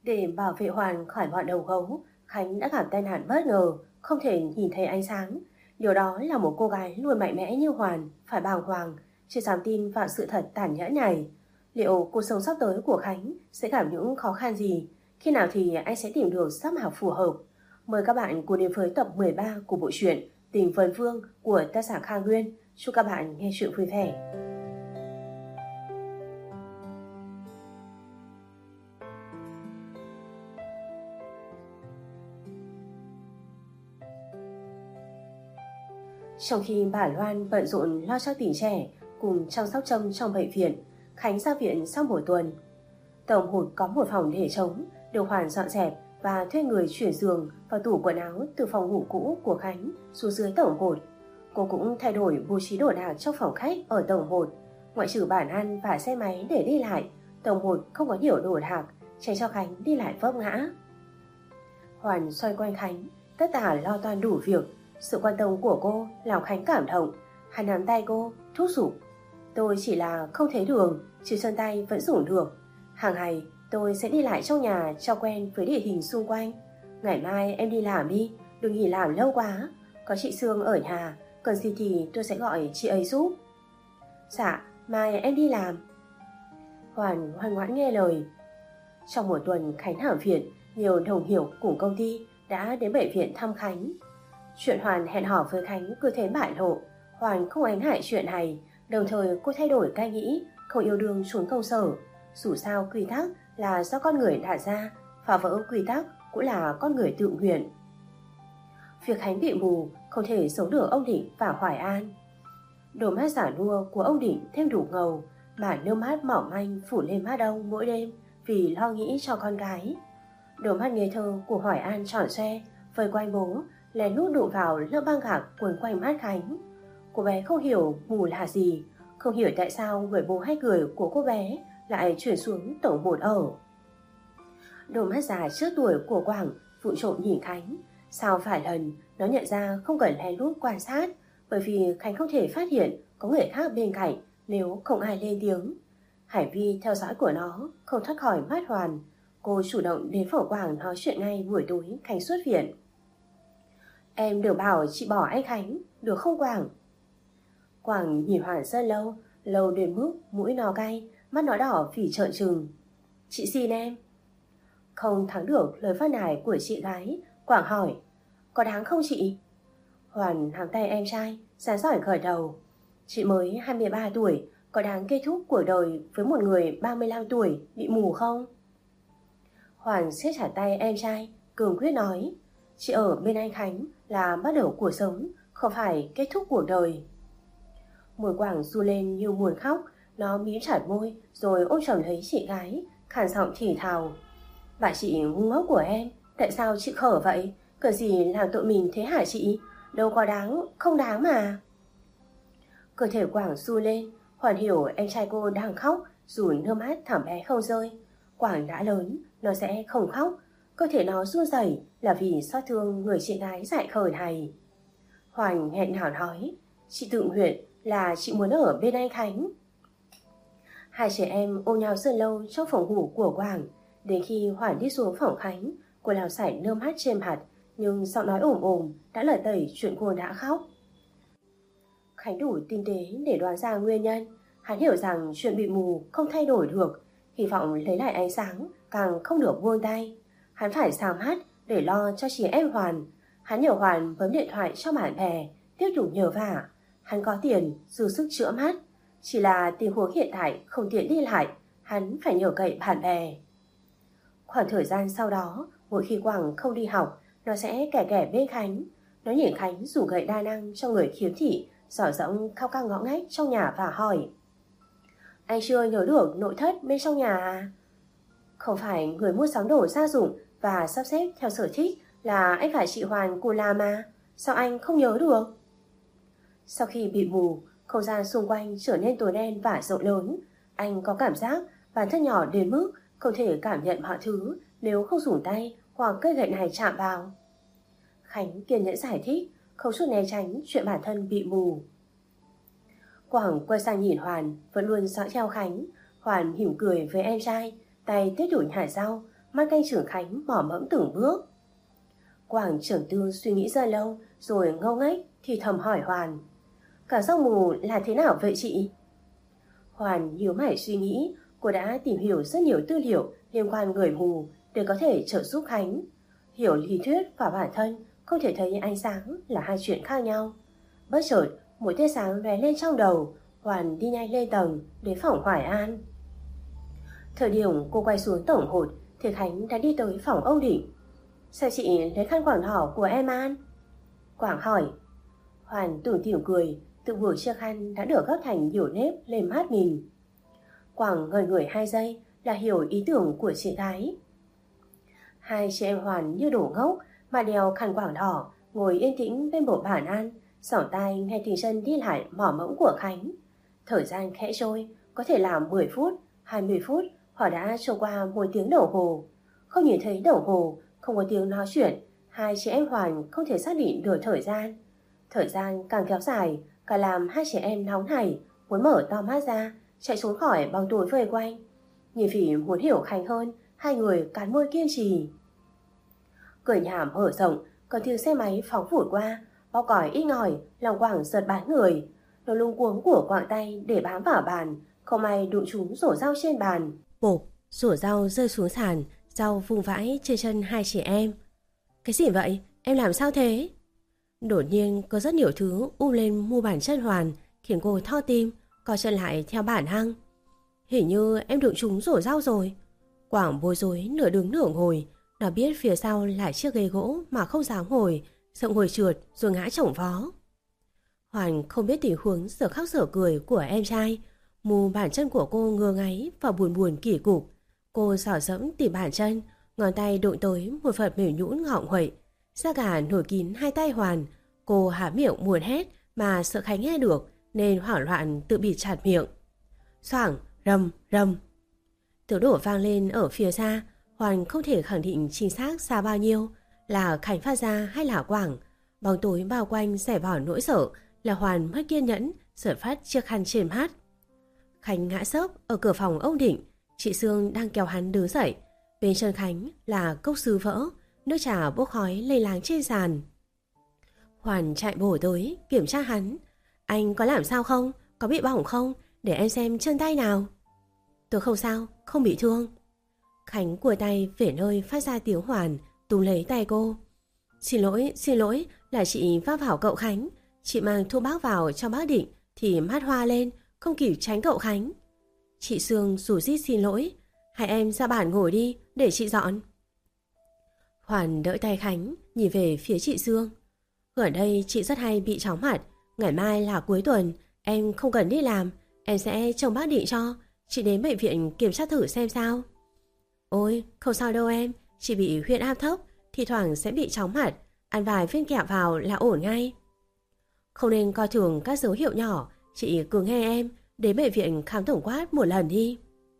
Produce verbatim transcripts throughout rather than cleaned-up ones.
Để bảo vệ Hoàn khỏi bọn đầu gấu, Khánh đã gặp tai nạn bất ngờ, không thể nhìn thấy ánh sáng. Điều đó là một cô gái luôn mạnh mẽ như Hoàn phải bàng hoàng, chưa dám tin vào sự thật tàn nhẫn này. Liệu cuộc sống sắp tới của Khánh sẽ gặp những khó khăn gì? Khi nào thì anh sẽ tìm được giáp hảo phù hợp? Mời các bạn cùng đến với tập mười ba của bộ truyện Tình Vân Vương của tác giả Kha Nguyên. Chúc các bạn nghe chuyện vui vẻ. Trong khi bà Loan bận rộn lo cho tỉnh trẻ cùng chăm sóc Trâm trong bệnh viện, Khánh ra viện sau một tuần. Tổng hụt có một phòng để trống, được Hoàn dọn dẹp và thuê người chuyển giường và tủ quần áo từ phòng ngủ cũ của Khánh xuống dưới tổng hụt. Cô cũng thay đổi bố trí đồ đạc trong phòng khách ở tổng hụt. Ngoại trừ bàn ăn và xe máy để đi lại, tổng hụt không có nhiều đồ đạc, tránh cho Khánh đi lại vấp ngã. Hoàn xoay quanh Khánh, tất tả lo toan đủ việc. Sự quan tâm của cô làm Khánh cảm động. Hắn nắm tay cô, thúc giục: "Tôi chỉ là không thấy đường, chứ chân tay vẫn dùng được. Hàng ngày tôi sẽ đi lại trong nhà cho quen với địa hình xung quanh. Ngày mai em đi làm đi, đừng nghỉ làm lâu quá. Có chị Sương ở nhà, cần gì thì tôi sẽ gọi chị ấy giúp." "Dạ, mai em đi làm." Hoàn ngoan ngoãn nghe lời. Trong một tuần Khánh nằm viện, nhiều đồng nghiệp cùng công ty đã đến bệnh viện thăm Khánh. Chuyện Hoàn hẹn hò với Khánh cứ thế bại lộ. Hoàn không ái ngại chuyện này, đồng thời cô thay đổi cách nghĩ, không yêu đương trốn công sở. Dù sao quy tắc là do con người đặt ra, phá vỡ quy tắc cũng là con người tự nguyện. Việc Khánh bị mù không thể sống được ông Định và Hoài An. Đôi mắt giả nua của ông Định thêm đủ ngầu, mà nước mắt mỏng manh phủ lên mắt ông mỗi đêm vì lo nghĩ cho con gái. Đôi mắt ngây thơ của Hoài An tròn xoe vây quanh bố, lén lút đụng vào lớp băng gạc quấn quanh mắt Khánh. Cô bé không hiểu mù là gì, không hiểu tại sao người bố hay cười của cô bé lại chuyển xuống tổng một ở. Đôi mắt già trước tuổi của Quảng vụ trộm nhìn Khánh. Sao vài lần nó nhận ra không cần lén lút quan sát, bởi vì Khánh không thể phát hiện có người khác bên cạnh nếu không ai lên tiếng. Hải vi theo dõi của nó không thoát khỏi mắt Hoàn. Cô chủ động đến phòng Quảng nói chuyện ngay buổi tối Khánh xuất viện. "Em đừng bảo chị bỏ anh Khánh, được không Quảng?" Quảng nhìn Hoàn rất lâu, lâu đến mức mũi nó cay, mắt nó đỏ vì trợn trừng. "Chị xin em." Không thắng được lời phát nài của chị gái, Quảng hỏi: "Có đáng không chị?" Hoàn nắm tay em trai, sáng giỏi gật đầu. "Chị mới hai mươi ba tuổi, có đáng kết thúc cuộc đời với một người ba mươi lăm tuổi bị mù không?" Hoàn siết chặt tay em trai, cường quyết nói: "Chị ở bên anh Khánh là bắt đầu cuộc sống, không phải kết thúc cuộc đời." Môi Quảng du lên như muốn khóc, nó mím chặt môi rồi ôm chầm lấy chị gái, khàn giọng thì thào: "Bà chị ngu ngốc của em, tại sao chị khở vậy? Cần gì làm tội mình thế hả chị? Đâu có đáng, không đáng mà." Cơ thể Quảng du lên, Hoàn hiểu em trai cô đang khóc, dù nước mắt thảm bé không rơi. Quảng đã lớn, nó sẽ không khóc. Cơ thể nó run rẩy là vì xót thương người chị gái dại khờ này. Hoàn nghẹn ngào nói: "Chị tự nguyện là chị muốn ở bên anh Khánh." Hai trẻ em ôm nhau rất lâu trong phòng ngủ của Quảng. Đến khi Hoàn đi xuống phòng Khánh, cô làm sảy nước mắt trên mặt, nhưng giọng nói ồm ồm đã lở tẩy chuyện cô đã khóc. Khánh đủ tinh tế để đoán ra nguyên nhân. Hắn hiểu rằng chuyện bị mù không thay đổi được, hy vọng lấy lại ánh sáng càng không được buông tay. Hắn phải sao mắt để lo cho chị em Hoàn. Hắn nhờ Hoàn bấm điện thoại cho bạn bè, tiếp tục nhờ vả. Hắn có tiền dư sức chữa mắt, chỉ là tình huống hiện tại không tiện đi lại, hắn phải nhờ cậy bạn bè. Khoảng thời gian sau đó, mỗi khi Quảng không đi học, nó sẽ kẻ kẻ bên Khánh. Nó nhìn Khánh rủ gậy đa năng cho người khiếm thị, dò dẫm khắp các ngõ ngách trong nhà và hỏi: "Anh chưa nhớ được nội thất bên trong nhà à?" "Không phải người mua sắm đồ gia dụng và sắp xếp theo sở thích là anh phải chị Hoàn cùng làm mà, sao anh không nhớ được?" Sau khi bị mù, không gian xung quanh trở nên tối đen và rộng lớn. Anh có cảm giác bản thân nhỏ đến mức không thể cảm nhận mọi thứ nếu không dùng tay hoặc cây gậy này chạm vào. Khánh kiên nhẫn giải thích, không chút né tránh chuyện bản thân bị mù. Quảng quay sang nhìn Hoàn, vẫn luôn dõi theo Khánh. Hoàn mỉm cười với em trai, tay tiếp tục nhả rau, mắt canh trưởng Khánh mỏ mẫm từng bước. Quảng trưởng tư suy nghĩ rất lâu rồi ngâu nghếch thì thầm hỏi Hoàn: Cả giấc mù là thế nào vậy chị? Hoàn nhíu mày suy nghĩ. Cô đã tìm hiểu rất nhiều tư liệu liên quan người mù để có thể trợ giúp Khánh. Hiểu lý thuyết và bản thân không thể thấy ánh sáng là hai chuyện khác nhau. Bất chợt một tia sáng lóe lên trong đầu. Hoàn đi nhanh lên tầng đến phòng Hoài An. Thời điểm cô quay xuống tổng hột thì Khánh đã đi tới phòng Âu Định. Sao chị lấy khăn quàng đỏ của em An? Quảng hỏi. Hoàn tủm tỉm cười, tự buộc chiếc khăn đã được gấp thành nhiều nếp lên mắt mình. Quảng ngời người hai giây là hiểu ý tưởng của chị gái. Hai chị em Hoàn như đổ ngốc mà đeo khăn quàng đỏ, ngồi yên tĩnh bên bộ bàn ăn, xỏ tai nghe tiếng chân đi lại mỏ mẫm của Khánh. Thời gian khẽ trôi, có thể là mười phút, hai mươi phút, họ đã trôi qua một tiếng đồng hồ. Không nhìn thấy đồng hồ, không có tiếng nói chuyện, hai chị em Hoàn không thể xác định được thời gian. Thời gian càng kéo dài, càng làm hai chị em nóng nảy, muốn mở to mắt ra, chạy xuống khỏi bóng tối vây quanh. Nhìn vì muốn hiểu Khánh hơn, hai người cắn môi kiên trì. Cửa nhà mở rộng, còn tiếng xe máy phóng vụt qua, bao còi ít ngòi, lòng Quảng giật bắn người. Nó lung cuống của quạng tay để bám vào bàn, không may đụng trúng rổ rau trên bàn. Bộp, rổ rau rơi xuống sàn, rau vung vãi trên chân hai chị em. Cái gì vậy? Em làm sao thế? Đột nhiên có rất nhiều thứ um lên mu bàn chân Hoàn, khiến cô thao tim, co chân lại theo bản năng. Hình như em đụng trúng rổ rau rồi. Quảng bối rối nửa đứng nửa ngồi. Nó biết phía sau lại chiếc ghế gỗ mà không dám ngồi, sợ ngồi trượt rồi ngã chổng vó. Hoàn không biết tình huống giờ khóc giờ cười của em trai. Mu bàn chân của cô ngơ ngáy và buồn buồn kỳ cục. Cô xỏ dẫm tìm bàn chân, ngón tay đụng tới một vật mềm nhũn ngọng nguậy. Da gà nổi kín hai tay Hoàn. Cô há miệng muốn hét mà sợ Khánh nghe được nên hoảng loạn tự bịt chặt miệng. Xoảng, rầm, rầm. Tiếng đổ vang lên ở phía xa. Hoàn không thể khẳng định chính xác xa bao nhiêu, là Khánh phát ra hay là Quảng. Bóng tối bao quanh xẻ bỏ nỗi sợ, là Hoàn mất kiên nhẫn, giật phát chiếc khăn trên mắt. Khánh ngã xấp ở cửa phòng ông Định. Chị Sương đang kéo hắn đứng dậy. Bên chân Khánh là cốc sứ vỡ, nước trà bốc khói lây láng trên sàn. Hoàn chạy bổ tới kiểm tra hắn. Anh có làm sao không? Có bị bỏng không? Để em xem chân tay nào. Tôi không sao, không bị thương. Khánh cùa tay về nơi phát ra tiếng Hoàn, túm lấy tay cô. Xin lỗi, xin lỗi, là chị va vào cậu Khánh. Chị mang thuốc bắc vào cho bác Định thì mắt hoa lên, không kịp tránh cậu Khánh. Chị Sương rủ rít xin lỗi. Hai em ra bàn ngồi đi để chị dọn. Hoàn đỡ tay Khánh, nhìn về phía chị Sương. Gần đây chị rất hay bị chóng mặt. Ngày mai là cuối tuần, em không cần đi làm. Em sẽ trông bác Định cho. Chị đến bệnh viện kiểm tra thử xem sao. Ôi, không sao đâu em. Chị bị huyết áp thấp, thì thoảng sẽ bị chóng mặt. Ăn vài viên kẹo vào là ổn ngay. Không nên coi thường các dấu hiệu nhỏ. Chị cứ nghe em, đến bệnh viện khám tổng quát một lần đi.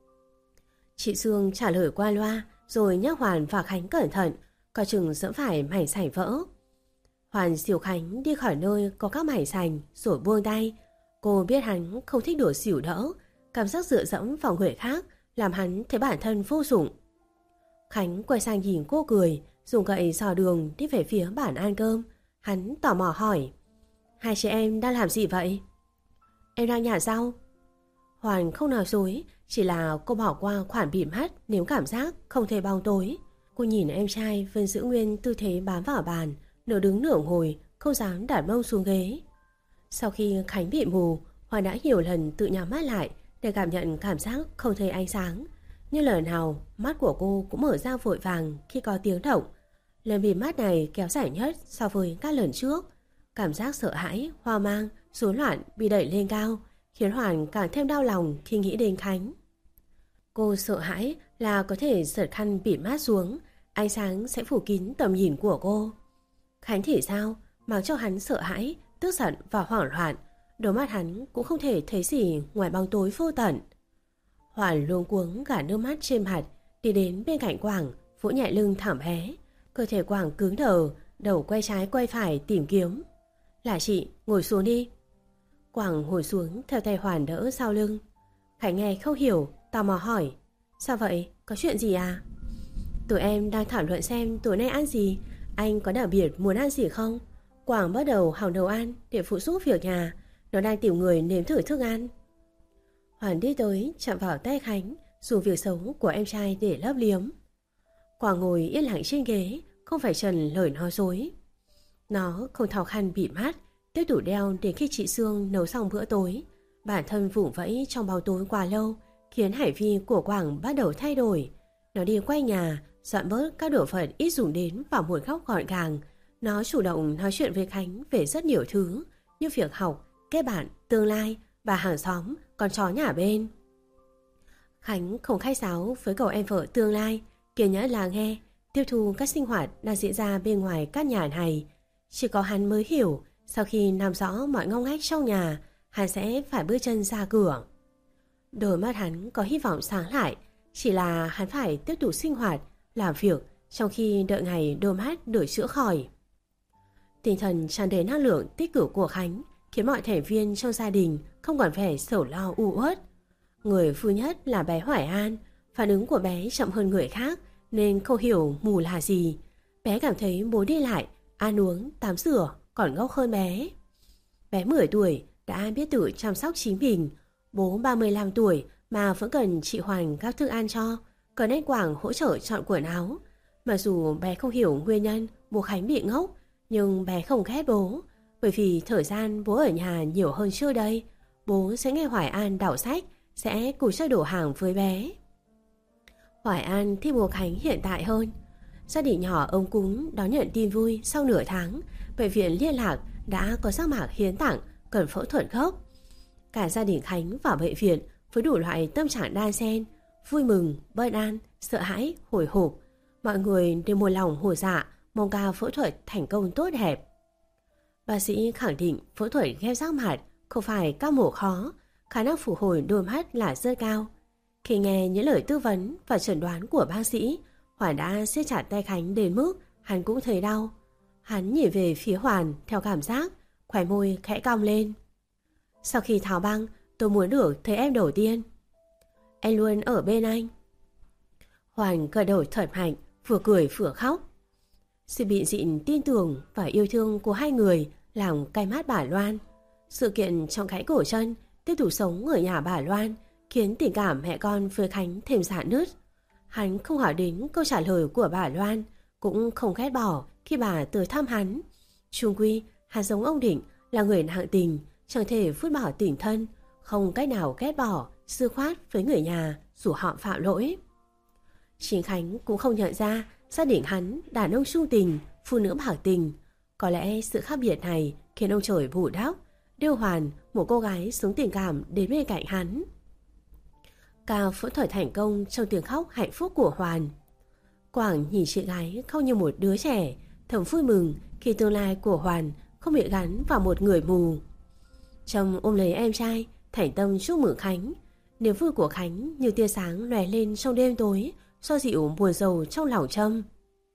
Chị Sương trả lời qua loa, rồi nhắc Hoàn và Khánh cẩn thận, coi chừng dẫm phải mảnh sành vỡ. Hoàn dìu Khánh đi khỏi nơi có các mảnh sành rồi buông tay. Cô biết hắn không thích đổ xỉu đỡ. Cảm giác dựa dẫm vào người khác làm hắn thấy bản thân vô dụng. Khánh quay sang nhìn cô cười, dùng gậy dò đường đi về phía bàn ăn cơm. Hắn tò mò hỏi: Hai chị em đang làm gì vậy? Em đang nhả rau. Hoàn không nói dối, chỉ là cô bỏ qua khoản bịt mắt nếu cảm giác không thể bóng tối. Cô nhìn em trai vẫn giữ nguyên tư thế bám vào bàn, nửa đứng nửa ngồi, không dám đặt mông xuống ghế. Sau khi Khánh bị mù, Hoàn đã nhiều lần tự nhắm mắt lại để cảm nhận cảm giác không thấy ánh sáng. Nhưng lần nào mắt của cô cũng mở ra vội vàng khi có tiếng động. Lần bịt mắt này kéo dài nhất so với các lần trước. Cảm giác sợ hãi, hoang mang, rối loạn bị đẩy lên cao, khiến Hoàn càng thêm đau lòng khi nghĩ đến Khánh. Cô sợ hãi là có thể giật khăn bịt mắt xuống, ánh sáng sẽ phủ kín tầm nhìn của cô. Khánh thì sao, mặc cho hắn sợ hãi, tức giận và hoảng loạn, đôi mắt hắn cũng không thể thấy gì ngoài bóng tối vô tận. Hoàn luống cuống gạt nước mắt trên mặt, đi đến bên cạnh Quảng, vỗ nhẹ lưng thảm hé. Cơ thể Quảng cứng đờ, đầu quay trái quay phải tìm kiếm. Là chị, ngồi xuống đi. Quảng ngồi xuống theo tay Hoàn đỡ sau lưng. Khánh nghe không hiểu, tò mò hỏi: Sao vậy, có chuyện gì à? Tụi em đang thảo luận xem tối nay ăn gì. Anh có đặc biệt muốn ăn gì không? Quảng bắt đầu học nấu ăn để phụ giúp việc nhà. Nó đang tìm người nếm thử thức ăn. Hoàn đi tới chạm vào tay Khánh, dùng việc xấu của em trai để lấp liếm. Quảng ngồi yên lặng trên ghế, không phải trần lời nói dối. Nó không thò khăn bịt mắt, tiếp tục đeo đến khi chị Sương nấu xong bữa tối. Bản thân vùng vẫy trong bóng tối quá lâu, khiến hải vi của Quảng bắt đầu thay đổi. Nó đi quay nhà, dọn bớt các đồ vật ít dùng đến vào một góc gọn gàng. Nó chủ động nói chuyện với Khánh về rất nhiều thứ, như việc học, kết bạn, tương lai và hàng xóm, con chó nhà bên. Khánh không khách sáo với cậu em vợ tương lai, kiên nhẫn lắng nghe, tiếp thu các sinh hoạt đang diễn ra bên ngoài các nhà này. Chỉ có hắn mới hiểu, sau khi nắm rõ mọi ngóc ngách trong nhà, hắn sẽ phải bước chân ra cửa. Đôi mắt hắn có hy vọng sáng lại, chỉ là hắn phải tiếp tục sinh hoạt, làm việc trong khi đợi ngày đôi mắt được chữa khỏi. Tinh thần tràn đầy năng lượng tích cực của Khánh khiến mọi thành viên trong gia đình không còn vẻ sầu lo u uất. Người vui nhất là bé Hoài An. Phản ứng của bé chậm hơn người khác nên không hiểu mù là gì. Bé cảm thấy bố đi lại, ăn uống, tắm rửa còn ngốc hơn bé. Bé mười tuổi đã biết tự chăm sóc chính mình. Bố ba mươi lăm tuổi mà vẫn cần chị Hoàn gắp thức ăn cho, cần anh Quảng hỗ trợ chọn quần áo. Mặc dù bé không hiểu nguyên nhân bố Khánh bị ngốc, nhưng bé không ghét bố. Bởi vì thời gian bố ở nhà nhiều hơn trước đây, bố sẽ nghe Hoài An đọc sách, sẽ cùng chơi đổ hàng với bé. Hoài An thích bố Khánh hiện tại hơn. Gia đình nhỏ ông Cúng đón nhận tin vui sau nửa tháng, bệnh viện liên lạc đã có giác mạc hiến tặng cần phẫu thuật gốc. Cả gia đình Khánh vào bệnh viện với đủ loại tâm trạng đan xen, vui mừng, bất an, sợ hãi, hồi hộp. Mọi người đều một lòng hồ dạ mong ca phẫu thuật thành công tốt đẹp. Bác sĩ khẳng định phẫu thuật ghép giác mạc không phải các mổ khó, khả năng phục hồi đôi mắt là rất cao. Khi nghe những lời tư vấn và chẩn đoán của bác sĩ, Hoàn đã siết chặt tay Khánh đến mức hắn cũng thấy đau. Hắn nhìn về phía Hoàn theo cảm giác, khóe môi khẽ cong lên. Sau khi tháo băng, tôi muốn được thấy em đầu tiên. Em luôn ở bên anh. Hoàn gật đầu thật mạnh, vừa cười vừa khóc. Sự bị dịn tin tưởng và yêu thương của hai người làm cay mắt bà Loan. Sự kiện trong gãy cổ chân tiếp tục sống ở nhà bà Loan khiến tình cảm mẹ con với Khánh thêm rạn nứt. Hắn không hỏi đến câu trả lời của bà Loan, cũng không ghét bỏ khi bà tới thăm hắn. Chung quy, hắn giống ông Định là người nặng tình, chẳng thể vứt bỏ tình thân, không cách nào ghét bỏ, dứt khoát với người nhà dù họ phạm lỗi. Chính Khánh cũng không nhận ra gia đình hắn đàn ông trung tình, phụ nữ bạc tình. Có lẽ sự khác biệt này khiến ông trời bù đắp, đưa Hoàn, một cô gái sống tình cảm đến bên cạnh hắn. Ca phẫu thuật thành công trong tiếng khóc hạnh phúc của Hoàn. Quảng nhìn chị gái khóc như một đứa trẻ, thầm vui mừng khi tương lai của Hoàn không bị gắn vào một người mù. Trâm ôm lấy em trai, thành tâm chúc mừng Khánh. Niềm vui của Khánh như tia sáng lóe lên trong đêm tối, xoa dịu buồn rầu trong lòng Trâm.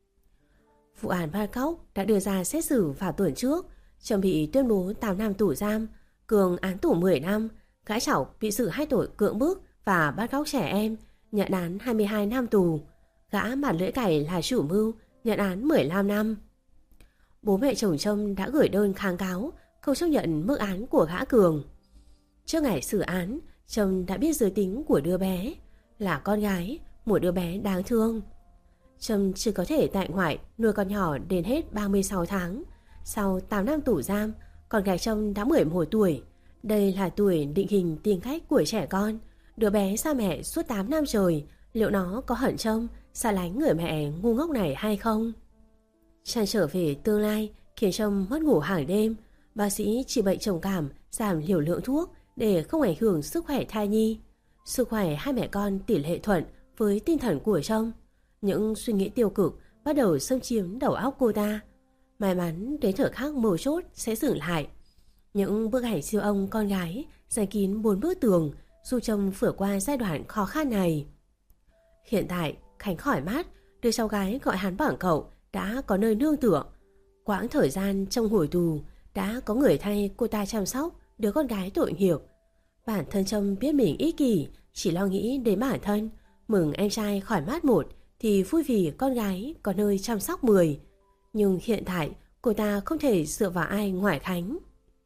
Vụ án bắt cóc đã đưa ra xét xử vào tuần trước. Trâm bị tuyên bố tám năm tù giam, Cường án tù mười năm, gái Chảo bị xử hai tội cưỡng bức và bắt cóc trẻ em, nhận án hai mươi hai năm tù. Gã mặt lưỡi cày là chủ mưu, nhận án mười lăm năm. Bố mẹ chồng Trâm đã gửi đơn kháng cáo, không chấp nhận mức án của gã Cường. Trước ngày xử án, Trâm đã biết giới tính của đứa bé, là con gái, một đứa bé đáng thương. Trâm chỉ có thể tại ngoại nuôi con nhỏ đến hết ba mươi sáu tháng. Sau tám năm tù giam, con gái Trâm đã mười một tuổi. Đây là tuổi định hình tính cách của trẻ con. Đứa bé xa mẹ suốt tám năm trời, liệu nó có hận Trâm, xa lánh người mẹ ngu ngốc này hay không? Trăn trở về tương lai khiến Trâm mất ngủ hàng đêm. Bác sĩ trị bệnh trầm cảm, giảm liều lượng thuốc để không ảnh hưởng sức khỏe thai nhi. Sức khỏe hai mẹ con tỷ lệ thuận với tinh thần của Trâm. Những suy nghĩ tiêu cực bắt đầu xâm chiếm đầu óc cô ta. May mắn đến thời khắc mấu chốt sẽ dừng lại. Những bức ảnh siêu ông con gái dày kín bốn bức tường giúp Trâm vượt qua giai đoạn khó khăn này. Hiện tại Khánh khỏi mát, đứa cháu gái gọi hắn bằng cậu đã có nơi nương tựa. Quãng thời gian trong ngồi tù đã có người thay cô ta chăm sóc đứa con gái tội nghiệp. Bản thân Trâm biết mình ích kỷ, chỉ lo nghĩ đến bản thân, mừng em trai khỏi mát một thì vui vì con gái có nơi chăm sóc mười. Nhưng hiện tại cô ta không thể dựa vào ai ngoài Khánh.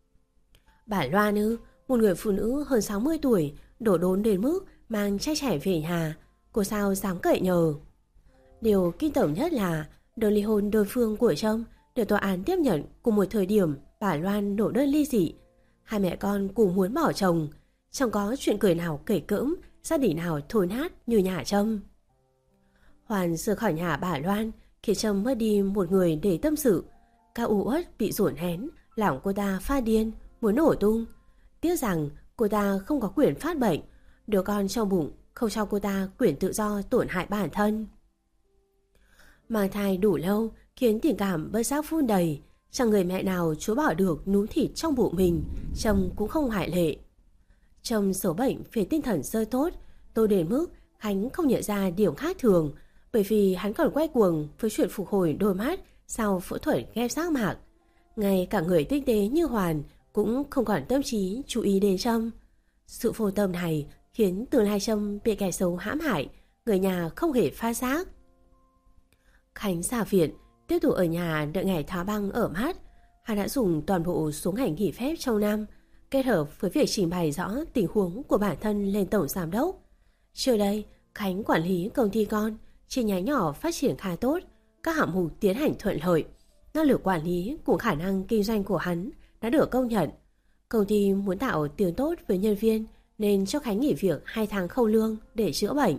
Bà Loan ư, một người phụ nữ hơn sáu mươi tuổi, đổ đốn đến mức mang trai trẻ về nhà, cô sao dám cậy nhờ. Điều kinh tởm nhất là đơn ly hôn đơn phương của Trâm được tòa án tiếp nhận cùng một thời điểm bà Loan nộp đơn ly dị. Hai mẹ con cùng muốn bỏ chồng, chẳng có chuyện cười nào kể cỡm, gia đình nào thối nát như nhà Trâm. Hoàn rời khỏi nhà bà Loan khiến Trâm mất đi một người để tâm sự. Các u uất bị dồn nén làm cô ta phát điên, muốn nổ tung. Tiếc rằng cô ta không có quyền phát bệnh, đứa con trong bụng không cho cô ta quyền tự do tổn hại bản thân. Mang thai đủ lâu khiến tình cảm bất giác phun đầy, chẳng người mẹ nào chối bỏ được núm thịt trong bụng mình, Trâm cũng không ngoại lệ. Trâm số bệnh về tinh thần rơi tốt, tôi đến mức Khánh không nhận ra điểm khác thường, bởi vì hắn còn quay cuồng với chuyện phục hồi đôi mắt sau phẫu thuật ghép giác mạc. Ngay cả người tinh tế như Hoàn cũng không còn tâm trí chú ý đến Trâm. Sự vô tâm này khiến tương lai Trâm bị kẻ xấu hãm hại, người nhà không hề phát giác. Khánh ra viện, tiếp tục ở nhà đợi ngày tháo băng ở mát. Hắn đã dùng toàn bộ số ngày nghỉ phép trong năm, kết hợp với việc trình bày rõ tình huống của bản thân lên tổng giám đốc. Trước đây, Khánh quản lý công ty con, chi nhánh nhỏ phát triển khá tốt, các hạng mục tiến hành thuận lợi. Năng lực quản lý cùng khả năng kinh doanh của hắn đã được công nhận. Công ty muốn tạo tiếng tốt với nhân viên nên cho Khánh nghỉ việc hai tháng không lương để chữa bệnh.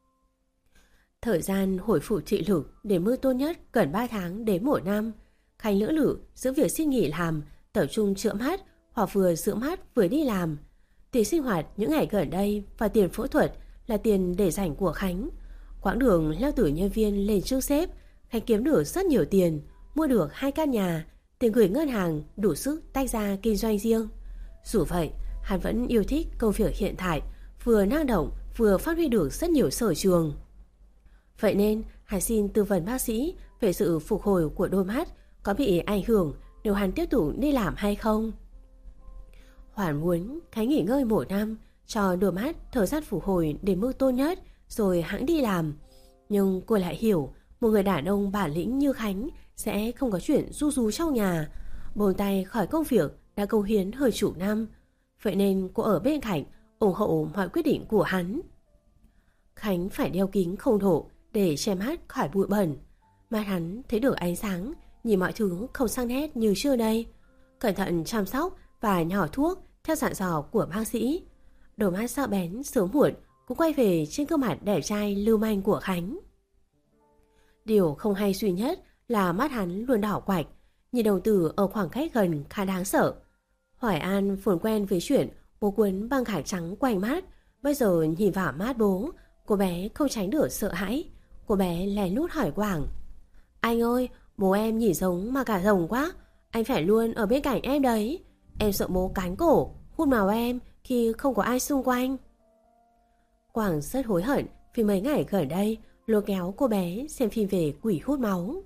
Thời gian hồi phục thị lực đến mức tốt nhất cần ba tháng đến một năm. Khánh lưỡng lự giữa việc xin nghỉ làm, tập trung chữa mắt hoặc vừa chữa mắt vừa đi làm. Tiền sinh hoạt những ngày gần đây và tiền phẫu thuật là tiền để dành của Khánh. Quãng đường leo từ nhân viên lên trước sếp, Khánh kiếm được rất nhiều tiền, mua được hai căn nhà, tiền gửi ngân hàng đủ sức tách ra kinh doanh riêng. Dù vậy, hắn vẫn yêu thích công việc hiện tại, vừa năng động vừa phát huy được rất nhiều sở trường. Vậy nên, hắn xin tư vấn bác sĩ về sự phục hồi của đôi mắt có bị ảnh hưởng nếu hắn tiếp tục đi làm hay không. Hoàn muốn Khánh nghỉ ngơi một năm, cho đôi mắt thời gian phục hồi đến mức tốt nhất rồi hãng đi làm. Nhưng cô lại hiểu, một người đàn ông bản lĩnh như Khánh sẽ không có chuyện ru rú trong nhà, buông tay khỏi công việc đã cống hiến hơn chục năm. Vậy nên cô ở bên cạnh ủng hộ mọi quyết định của hắn. Khánh phải đeo kính không độ để che mắt khỏi bụi bẩn. Mắt hắn thấy được ánh sáng, nhìn mọi thứ không sang nét như trước đây. Cẩn thận chăm sóc và nhỏ thuốc theo dặn dò của bác sĩ. Đôi mắt sắc bén sớm muộn cũng quay về trên gương mặt đẹp trai lưu manh của Khánh. Điều không hay duy nhất là mắt hắn luôn đỏ quạch, nhìn đồng tử ở khoảng cách gần khá đáng sợ. Hoài An vốn quen với chuyện bố quấn băng gạc trắng quanh mắt, bây giờ nhìn vào mắt bố, cô bé không tránh được sợ hãi. Cô bé lén lút hỏi Quảng: "Anh ơi, bố em nhìn giống mà cả rồng quá, anh phải luôn ở bên cạnh em đấy. Em sợ bố cắn cổ, hút máu em khi không có ai xung quanh." Quảng rất hối hận vì mấy ngày gần đây lôi kéo cô bé xem phim về quỷ hút máu.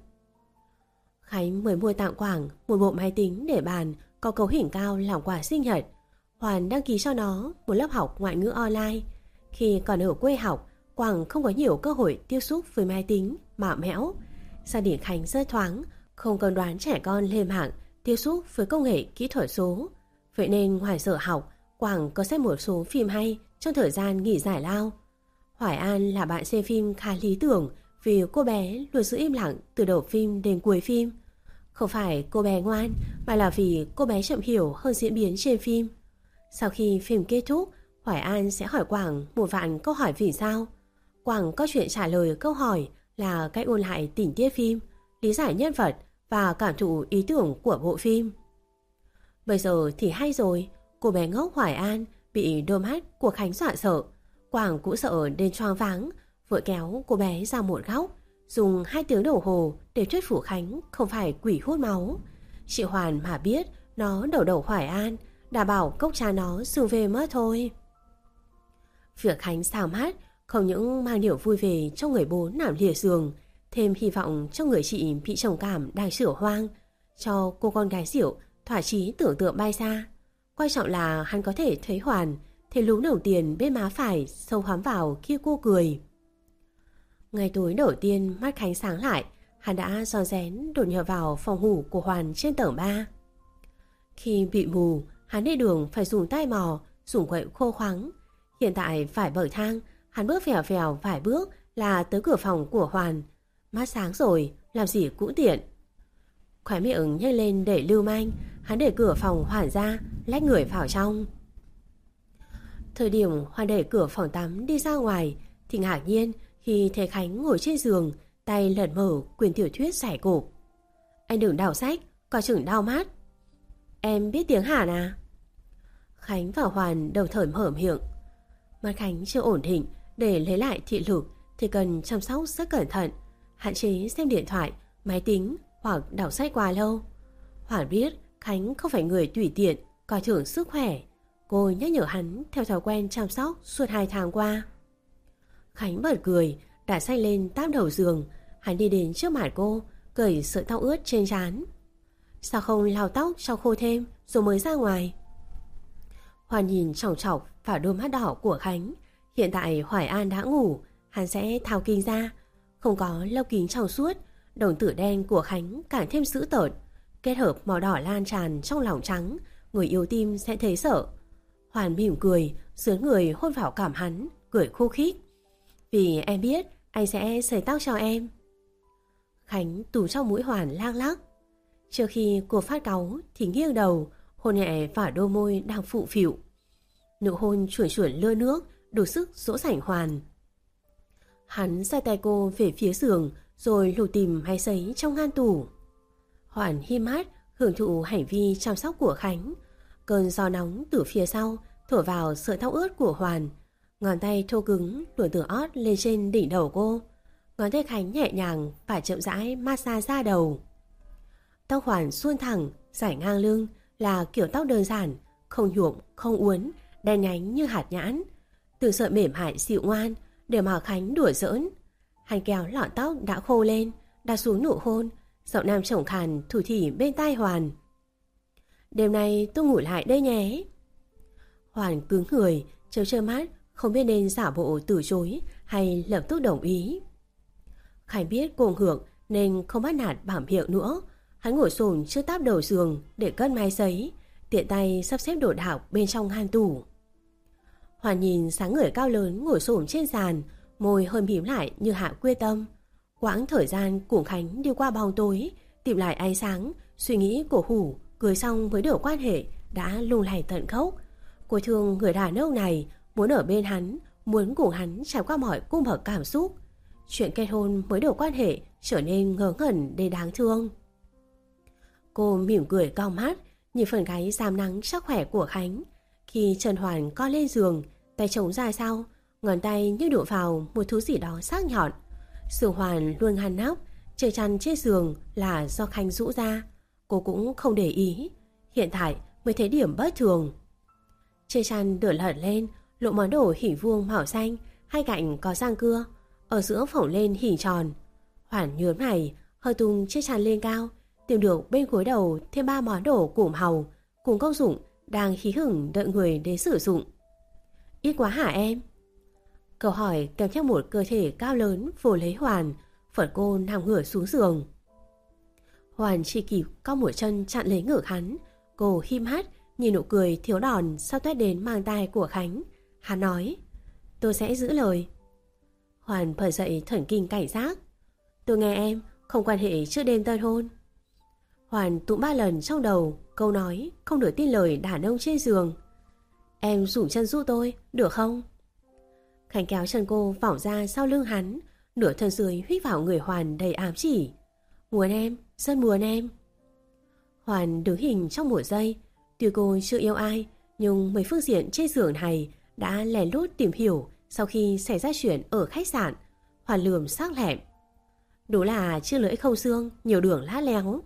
Khánh mới mua tặng Quảng một bộ máy tính để bàn có cấu hình cao làm quà sinh nhật. Hoàn đăng ký cho nó một lớp học ngoại ngữ online. Khi còn ở quê học, Quảng không có nhiều cơ hội tiếp xúc với máy tính, mạo mẽo. Gia đình Khánh rất thoáng, không cần đoán trẻ con lên mạng tiếp xúc với công nghệ kỹ thuật số. Vậy nên ngoài giờ học, Quảng có xem một số phim hay trong thời gian nghỉ giải lao. Hoài An là bạn xem phim khá lý tưởng vì cô bé luôn giữ im lặng từ đầu phim đến cuối phim. Không phải cô bé ngoan, mà là vì cô bé chậm hiểu hơn diễn biến trên phim. Sau khi phim kết thúc, Hoài An sẽ hỏi Quảng một vạn câu hỏi vì sao. Quảng có chuyện trả lời câu hỏi là cách ôn lại tình tiết phim, lý giải nhân vật và cảm thụ ý tưởng của bộ phim. Bây giờ thì hay rồi, cô bé ngốc Hoài An bị đôi mắt của Khánh dọa sợ. Quảng cũng sợ đến choáng váng, vội kéo cô bé ra một góc, dùng hai tiếng đồng hồ để thuyết phục Khánh không phải quỷ hút máu. Chị Hoàn mà biết nó đầu đầu Hoài An, đảm bảo cốc trà nó sưng về mất thôi. Việc Khánh xào mát không những mang điều vui về cho người bố nằm lìa giường, thêm hy vọng cho người chị bị trầm cảm đang sửa hoang, cho cô con gái Diệu thỏa chí tưởng tượng bay xa. Quan trọng là hắn có thể thấy Hoàn, thấy lúm đồng tiền bên má phải sâu hoắm vào khi cô cười. Ngày tối đầu tiên mắt Khánh sáng lại, hắn đã rón rén đột nhập vào phòng ngủ của Hoàn trên tầng ba. Khi bị mù, hắn đi đường phải dùng tay mò, dùng gậy khô khoắng. Hiện tại phải bậc thang, hắn bước phèo phèo vài bước là tới cửa phòng của Hoàn. Mắt sáng rồi, làm gì cũng tiện. Khóe miệng nhếch lên để lưu manh, hắn để cửa phòng Hoàn ra, lách người vào trong. Thời điểm Hoàn đẩy cửa phòng tắm đi ra ngoài thì ngạc nhiên khi thấy Khánh ngồi trên giường, tay lật mở quyển tiểu thuyết giải cộp. Anh đừng đọc sách, coi chừng đau mắt. Em biết tiếng Hàn à? Khánh và Hoàn đồng thời mở miệng. Mắt Khánh chưa ổn định, để lấy lại thị lực thì cần chăm sóc rất cẩn thận, hạn chế xem điện thoại, máy tính hoặc đọc sách quá lâu. Hoàn biết Khánh không phải người tùy tiện, coi thường sức khỏe. Cô nhắc nhở hắn theo thói quen chăm sóc suốt hai tháng qua. Khánh bật cười, đặt sách lên táp đầu giường. Hắn đi đến trước mặt cô, cởi sợi tóc ướt trên trán. Sao không lau tóc cho khô thêm rồi mới ra ngoài? Hoàn nhìn chòng chọc vào đôi mắt đỏ của Khánh. Hiện tại Hoài An đã ngủ, hắn sẽ tháo kính ra. Không có lông kính trong suốt, đồng tử đen của Khánh càng thêm dữ tợn. Kết hợp màu đỏ lan tràn trong lòng trắng, người yêu tim sẽ thấy sợ. Hoàn mỉm cười, sướn người hôn vào cảm hắn, cười khô khích. Vì em biết anh sẽ sấy tóc cho em. Khánh tù trong mũi Hoàn lác lắc. Trước khi cô phát cáu thì nghiêng đầu, hôn nhẹ vào đôi môi đang phụ phịu. Nụ hôn chuồn chuồn lưa nước, đủ sức dỗ dành Hoàn. Hắn giơ tay cô về phía giường, rồi lục tìm máy sấy trong ngăn tủ. Hoàn híp mắt hưởng thụ hành vi chăm sóc của Khánh. Cơn gió nóng từ phía sau thổi vào sợi tóc ướt của Hoàn. Ngón tay thô cứng đuổi từ ót lên trên đỉnh đầu cô. Ngón tay Khánh nhẹ nhàng và chậm rãi massage da đầu. Tóc Hoàn suôn thẳng, giải ngang lưng, là kiểu tóc đơn giản, không nhuộm, không uốn, đen nhánh như hạt nhãn. Từ sợi mềm mại dịu ngoan để mà Khánh đùa giỡn. Hắn kéo lọn tóc đã khô lên, đặt xuống nụ hôn, giọng nam trầm khàn thủ thỉ bên tai Hoàn. Đêm nay tôi ngủ lại đây nhé. Hoàn cứng người, trơ trơ mắt, không biết nên giả bộ từ chối hay lập tức đồng ý. Khánh biết cô hưởng nên không bắt nạt bảo miệng nữa. Hắn ngồi xổm trước táp đầu giường để cất máy sấy, tiện tay sắp xếp đồ đạc bên trong ngăn tủ. Hoàn nhìn sáng người cao lớn ngồi xổm trên sàn, môi hơi mím lại như hạ quyết tâm. Quãng thời gian cùng Khánh đi qua bóng tối, tìm lại ánh sáng, suy nghĩ của Hủ cưới xong với điều quan hệ đã lung lay tận gốc. Cô thương người đàn ông này, muốn ở bên hắn, muốn cùng hắn trải qua mọi cung bậc cảm xúc. Chuyện kết hôn với điều quan hệ trở nên ngớ ngẩn đến đáng thương. Cô mỉm cười cau mắt, nhìn phần gáy rám nắng sắc khỏe của Khánh. Khi Trần Hoàn co lên giường, tay chống ra sau, ngón tay như đụng vào một thứ gì đó sắc nhọn. Sườn Hoàn luôn ngăn nắp, chăn chăn trên giường là do Khánh rũ ra. Cô cũng không để ý, hiện tại mới thấy điểm bất thường. Trên chăn đửa lật lên, lộ món đồ hình vuông màu xanh, hai cạnh có răng cưa, ở giữa phổng lên hình tròn. Hoàn nhớn mày, hơi tung chiếc chăn lên cao, tìm được bên gối đầu thêm ba món đồ củ màu cùng công dụng đang hí hửng đợi người đến sử dụng. Ít quá hả em? Câu hỏi kèm theo một cơ thể cao lớn vồ lấy Hoàn, phật cô nằm ngửa xuống giường. Hoàn chỉ kịp cong một chân chặn lấy ngực hắn. Cô híp mắt nhìn nụ cười thiếu đòn sau toét đến mang tai của Khánh. Hắn nói, tôi sẽ giữ lời. Hoàn bật dậy thần kinh cảnh giác. Tôi nghe em không quan hệ trước đêm tân hôn. Hoàn tụng ba lần trong đầu câu nói không được tin lời đàn ông trên giường. Em rủ chân giúp tôi, được không? Khánh kéo chân cô vòng ra sau lưng hắn, nửa thân dưới huýt vào người Hoàn đầy ám chỉ. Muốn em, rất muốn em. Hoàn đứng hình trong một giây. Tuy cô chưa yêu ai, nhưng mấy phương diện trên giường này đã lén lút tìm hiểu sau khi xảy ra chuyện ở khách sạn. Hoàn lườm sắc lẹm. Đúng là chiếc lưỡi không xương, nhiều đường lát léo.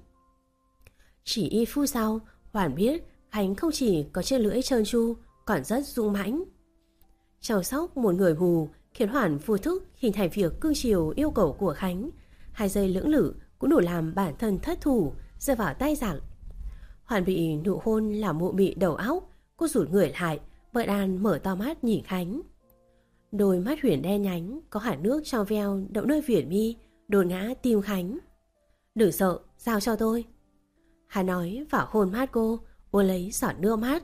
Chỉ ít phút sau, Hoàn biết Khánh không chỉ có chiếc lưỡi trơn tru, còn rất dũng mãnh. Chăm sóc một người mù khiến Hoàn vô thức hình thành việc cương chiều yêu cầu của Khánh. Hai giây lưỡng lự cũng đủ làm bản thân thất thủ, rơi vào tay giặc. Hoàn bị nụ hôn làm mụ mị đầu óc, cô rụt người lại, bất an mở to mắt nhìn Khánh. Đôi mắt Huyền đen nhánh, có hạt nước trong veo đậu nơi viền mi, đột ngã tim Khánh. Đừng sợ, giao cho tôi. Hắn nói và hôn mát cô, ôm lấy giọt nước mắt.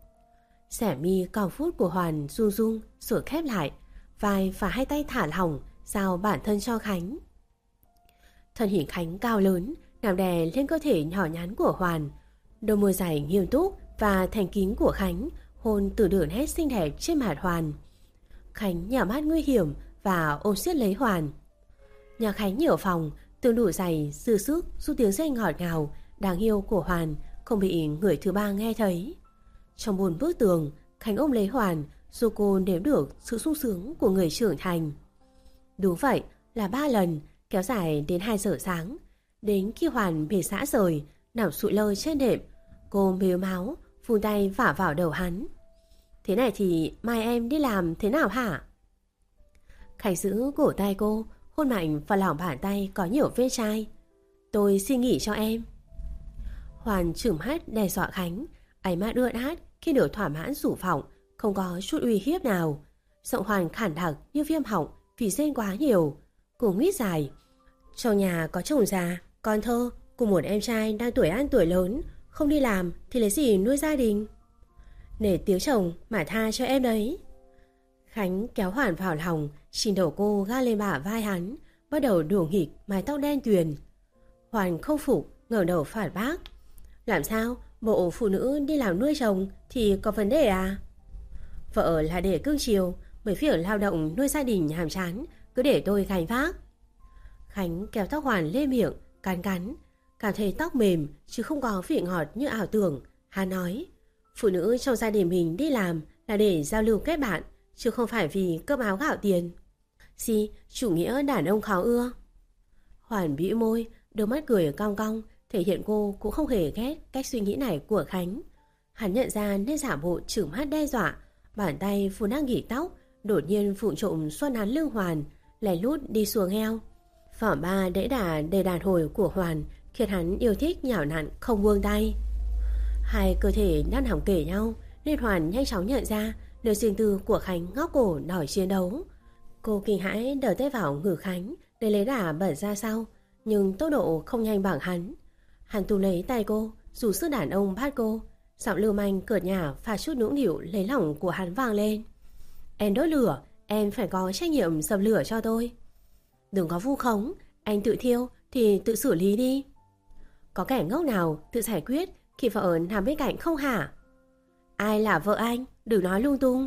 Xẻ mi còng phút của Hoàn run run rồi khép lại, vai và hai tay thả lỏng, giao bản thân cho Khánh. Thân hình Khánh cao lớn, nằm đè lên cơ thể nhỏ nhắn của Hoàn. Đôi môi dày nghiêm túc và thành kính của Khánh hôn từ đường nét xinh đẹp trên mặt Hoàn. Khánh nhả mắt nguy hiểm và ôm siết lấy Hoàn. Nhà Khánh nhiều phòng, tương đủ dày, dư sức giúp tiếng rên ngọt ngào, đáng yêu của Hoàn không bị người thứ ba nghe thấy. Trong bốn bức tường, Khánh ôm lấy Hoàn, dù cô nếm được sự sung sướng của người trưởng thành. Đúng vậy, là ba lần, kéo dài đến hai giờ sáng. Đến khi Hoàn bị xã rời, nằm sụi lơ trên đệm, cô mếu máu, phun tay vả vào đầu hắn. Thế này thì mai em đi làm thế nào hả? Khánh giữ cổ tay cô, hôn mạnh vào lòng bàn tay có nhiều vết chai. Tôi xin nghỉ cho em. Hoàn trừng mắt đe dọa Khánh, ánh mắt ươn át khi được thỏa mãn rủ phỏng, không có chút uy hiếp nào. Giọng Hoàn khản đặc như viêm họng vì rên quá nhiều. Cô nguyết dài. Trong nhà có chồng già, con thơ cùng một em trai đang tuổi ăn tuổi lớn, không đi làm thì lấy gì nuôi gia đình? Nể tiếng chồng mà tha cho em đấy. Khánh kéo Hoàn vào lòng, xin đầu cô gác lên bả vai hắn, bắt đầu đùa nghịch mái tóc đen tuyền. Hoàn không phục, ngẩng đầu phản bác. Làm sao bộ phụ nữ đi làm nuôi chồng thì có vấn đề à? Vợ là để cưng chiều, bởi việc lao động nuôi gia đình nhàm chán cứ để tôi gánh vác. Khánh kéo tóc Hoàn lên miệng, cắn cắn, cảm thấy tóc mềm chứ không có vị ngọt như ảo tưởng. Hắn nói, phụ nữ trong gia đình mình đi làm là để giao lưu kết bạn, chứ không phải vì cơm áo gạo tiền. Gì, chủ nghĩa đàn ông khó ưa? Hoàn bĩu môi, đôi mắt cười cong cong, thể hiện cô cũng không hề ghét cách suy nghĩ này của Khánh. Hắn nhận ra nên giả bộ trừng mắt đe dọa, bàn tay vốn đang nghỉ tóc, đột nhiên vụng trộm xoăn hắn lưng Hoàn, lén lút đi xuống eo. Phỏng ba đễ đà đầy đàn hồi của Hoàn khiến hắn yêu thích nhào nặn không buông tay. Hai cơ thể đang hỏng kể nhau nên Hoàn nhanh chóng nhận ra nơi riêng tư của Khánh ngóc cổ đòi chiến đấu. Cô kinh hãi đỡ tay vào ngực Khánh để lấy đà bẩn ra sau, nhưng tốc độ không nhanh bằng hắn. Hắn túm lấy tay cô, dù sức đàn ông bắt cô. Giọng lưu manh cợt nhả và chút nũng nịu lấy lòng của hắn vang lên. Em đốt lửa, em phải có trách nhiệm dập lửa cho tôi. Đừng có vu khống, anh tự thiêu thì tự xử lý đi. Có kẻ ngốc nào tự giải quyết khi vợ nằm bên cạnh không hả? Ai là vợ anh, đừng nói lung tung.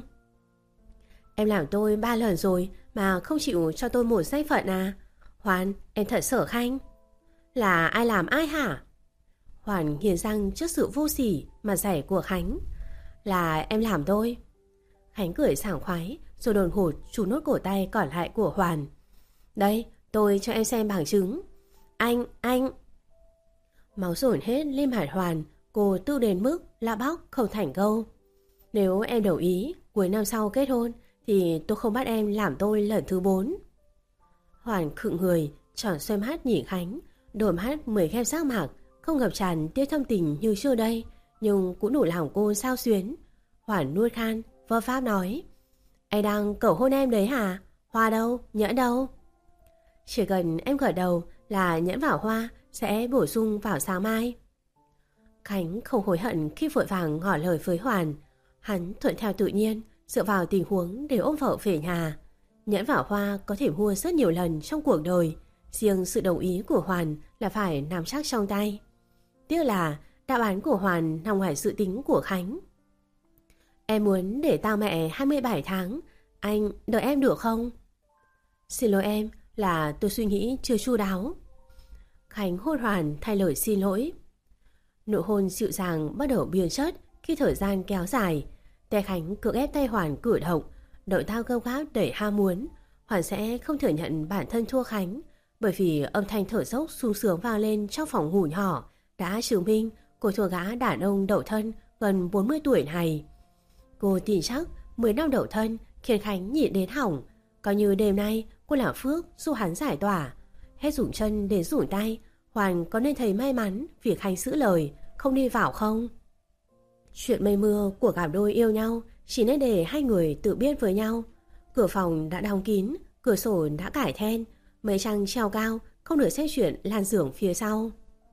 Em làm tôi ba lần rồi mà không chịu cho tôi một danh phận à? Hoàn, em thật sở khanh. Là ai làm ai hả? Hoàn nghiến răng trước sự vô sỉ mà rẻ của Khánh. Là em làm tôi. Khánh cười sảng khoái rồi đồn hụt chú nốt cổ tay còn lại của Hoàn. Đây, tôi cho em xem bằng chứng. Anh, anh. Máu dồn hết lên mặt Hoàn, cô tự đến mức lạ bóc không thành câu. Nếu em đồng ý cuối năm sau kết hôn thì tôi không bắt em làm tôi lần thứ bốn. Hoàn khựng người, tròn xoay mắt nhìn Khánh, đôi mắt mười khem sắc mạc, không ngập tràn tia thâm tình như trước đây, nhưng cũng đủ lòng cô sao xuyến. Hoàn nuốt khan, vơ pháp nói. Anh đang cầu hôn em đấy hả? Hoa đâu? Nhẫn đâu? Chỉ cần em gật đầu là nhẫn vào hoa sẽ bổ sung vào sáng mai. Khánh không hối hận khi vội vàng ngỏ lời với Hoàn. Hắn thuận theo tự nhiên, dựa vào tình huống để ôm vợ về nhà. Nhẫn vào hoa có thể mua rất nhiều lần trong cuộc đời, riêng sự đồng ý của Hoàn là phải nắm chắc trong tay. Tiếc là đáp án của Hoàn nằm ngoài dự tính của Khánh. Em muốn để tang mẹ hai mươi bảy tháng, anh đợi em được không? Xin lỗi em, là tôi suy nghĩ chưa chu đáo. Khánh hốt Hoàn thay lời xin lỗi. Nụ hôn dịu dàng bắt đầu biến chất khi thời gian kéo dài. Tay Khánh cưỡng ép tay Hoàn cử động, động tác gấp gáp đầy ham muốn. Hoàn sẽ không thừa nhận bản thân thua Khánh, bởi vì âm thanh thở dốc sung sướng vang lên trong phòng ngủ nhỏ đã chứng minh cô thua gã đàn ông đậu thân gần bốn mươi tuổi này. Cô tin chắc mười năm đậu thân khiến Khánh nhịn đến hỏng, coi như đêm nay cô làm phước giúp hắn giải tỏa. Hết dùng chân đến dùng tay, Hoàn có nên thấy may mắn vì Khánh giữ lời không đi vào không? Chuyện mây mưa của cả đôi yêu nhau chỉ nên để hai người tự biết với nhau. Cửa phòng đã đóng kín, cửa sổ đã cải then, mấy trang treo cao, không được xét chuyện lan giường phía sau.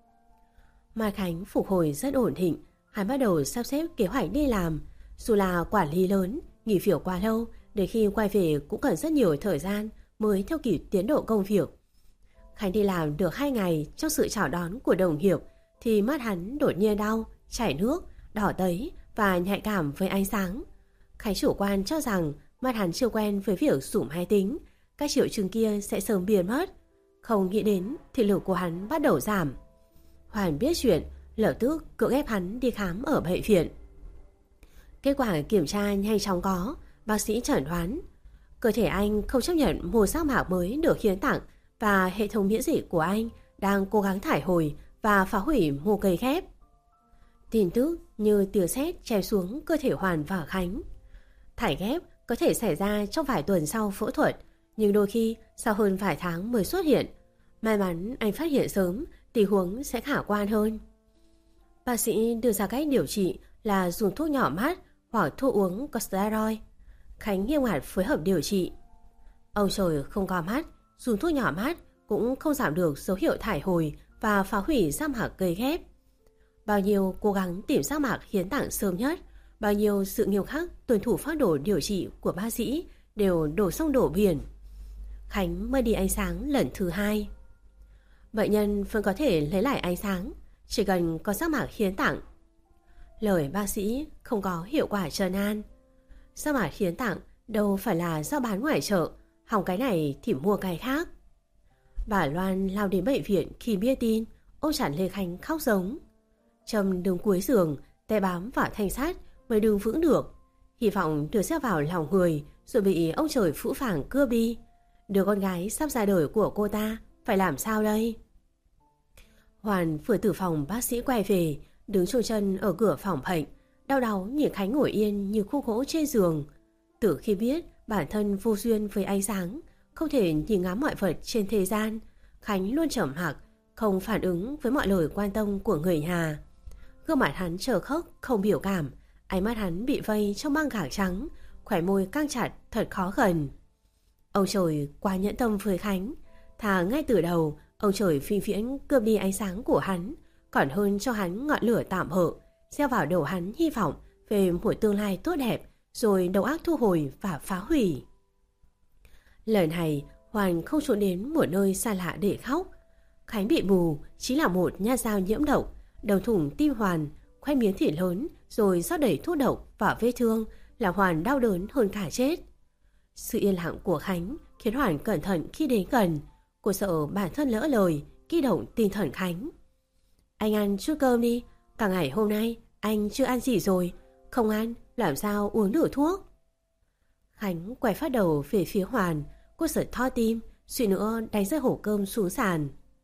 Mai Khánh phục hồi rất ổn định, hắn bắt đầu sắp xếp kế hoạch đi làm. Dù là quản lý lớn, nghỉ việc quá lâu, đến khi quay về cũng cần rất nhiều thời gian mới theo kịp tiến độ công việc. Khánh đi làm được hai ngày trong sự chào đón của đồng nghiệp thì mắt hắn đột nhiên đau, chảy nước, đỏ tấy và nhạy cảm với ánh sáng. Khánh chủ quan cho rằng mắt hắn chưa quen với việc sử máy tính, các triệu chứng kia sẽ sớm biến mất. Không nghĩ đến thị lực của hắn bắt đầu giảm. Hoàn biết chuyện, lập tức cưỡng ép hắn đi khám ở bệnh viện. Kết quả kiểm tra nhanh chóng có, bác sĩ chẩn đoán cơ thể anh không chấp nhận một giác mạc mới được hiến tặng và hệ thống miễn dịch của anh đang cố gắng thải hồi và phá hủy mô cây ghép. Tin tức như tia sét chém xuống cơ thể Hoàn và Khánh. Thải ghép có thể xảy ra trong vài tuần sau phẫu thuật, nhưng đôi khi sau hơn vài tháng mới xuất hiện. May mắn anh phát hiện sớm, tình huống sẽ khả quan hơn. Bác sĩ đưa ra cách điều trị là dùng thuốc nhỏ mát hoặc thuốc uống corticosteroid. Khánh nghiêm ngặt phối hợp điều trị. Ông trời không có mắt, dùng thuốc nhỏ mát cũng không giảm được dấu hiệu thải hồi và phá hủy giác mạc gây ghép. Bao nhiêu cố gắng tìm giác mạc hiến tặng sớm nhất, bao nhiêu sự nghiêm khắc tuân thủ phác đồ điều trị của bác sĩ đều đổ sông đổ biển. Khánh mới đi ánh sáng lần thứ hai. Bệnh nhân vẫn có thể lấy lại ánh sáng, chỉ cần có giác mạc hiến tặng. Lời bác sĩ không có hiệu quả trấn an. Giác mạc hiến tặng đâu phải là do bán ngoài chợ, hỏng cái này thì mua cái khác. Bà Loan lao đến bệnh viện khi biết tin, ôm chặt Lê Khánh khóc giống. Trâm đứng cuối giường, tay bám vào thanh sắt mới đứng vững được. Hy vọng được xếp vào lòng người rồi bị ông trời phũ phàng cướp đi. Đứa con gái sắp ra đời của cô ta phải làm sao đây? Hoàn vừa từ phòng bác sĩ quay về, đứng chôn chân ở cửa phòng bệnh, đau đáu nhìn Khánh ngồi yên như khúc gỗ trên giường. Từ khi biết bản thân vô duyên với ánh sáng, không thể nhìn ngắm mọi vật trên thế gian, Khánh luôn trầm mặc, không phản ứng với mọi lời quan tâm của người nhà. Gương mặt hắn trờ khóc, không biểu cảm, ánh mắt hắn bị vây trong băng gạc trắng, khóe môi căng chặt thật khó gần. Ông trời quá nhẫn tâm với Khánh, thà ngay từ đầu ông trời vĩnh viễn cướp đi ánh sáng của hắn, còn hơn cho hắn ngọn lửa tạm hợ, gieo vào đầu hắn hy vọng về một tương lai tốt đẹp, rồi đầu óc thu hồi và phá hủy. Lần này Hoàn không trốn đến một nơi xa lạ để khóc. Khánh bị mù chính là một nhát dao nhiễm độc, đầu thủng tim Hoàn, khoét miếng thịt lớn rồi rót đầy thuốc độc vào vết thương, làm Hoàn đau đớn hơn cả chết. Sự yên lặng của Khánh khiến Hoàn cẩn thận khi đến gần. Cô sợ bản thân lỡ lời, kích động tinh thần Khánh. Anh ăn chút cơm đi, cả ngày hôm nay anh chưa ăn gì rồi, không ăn làm sao uống được thuốc. Khánh quay phát đầu về phía Hoàn, cô sợ thót tim, suy nữa đánh rơi hổ cơm xuống sàn.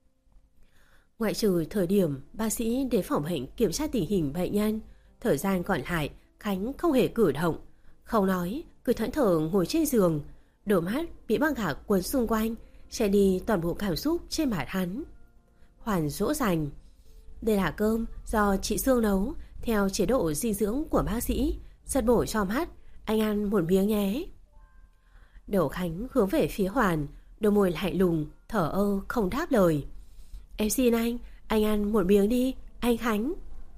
Ngoại trừ thời điểm bác sĩ đến phòng bệnh kiểm tra tình hình bệnh nhân, thời gian còn lại Khánh không hề cử động, không nói, cứ thẫn thờ ngồi trên giường, đôi mắt bị băng gạc quấn xung quanh, che đi toàn bộ cảm xúc trên mặt hắn. Hoàn dỗ dành. Đây là cơm do chị Sương nấu theo chế độ dinh dưỡng của bác sĩ, rất bổ cho mắt, anh ăn một miếng nhé. Đầu Khánh hướng về phía Hoàn, đôi môi lạnh lùng, thở ơ không đáp lời. Em xin anh, anh ăn một miếng đi, anh Khánh.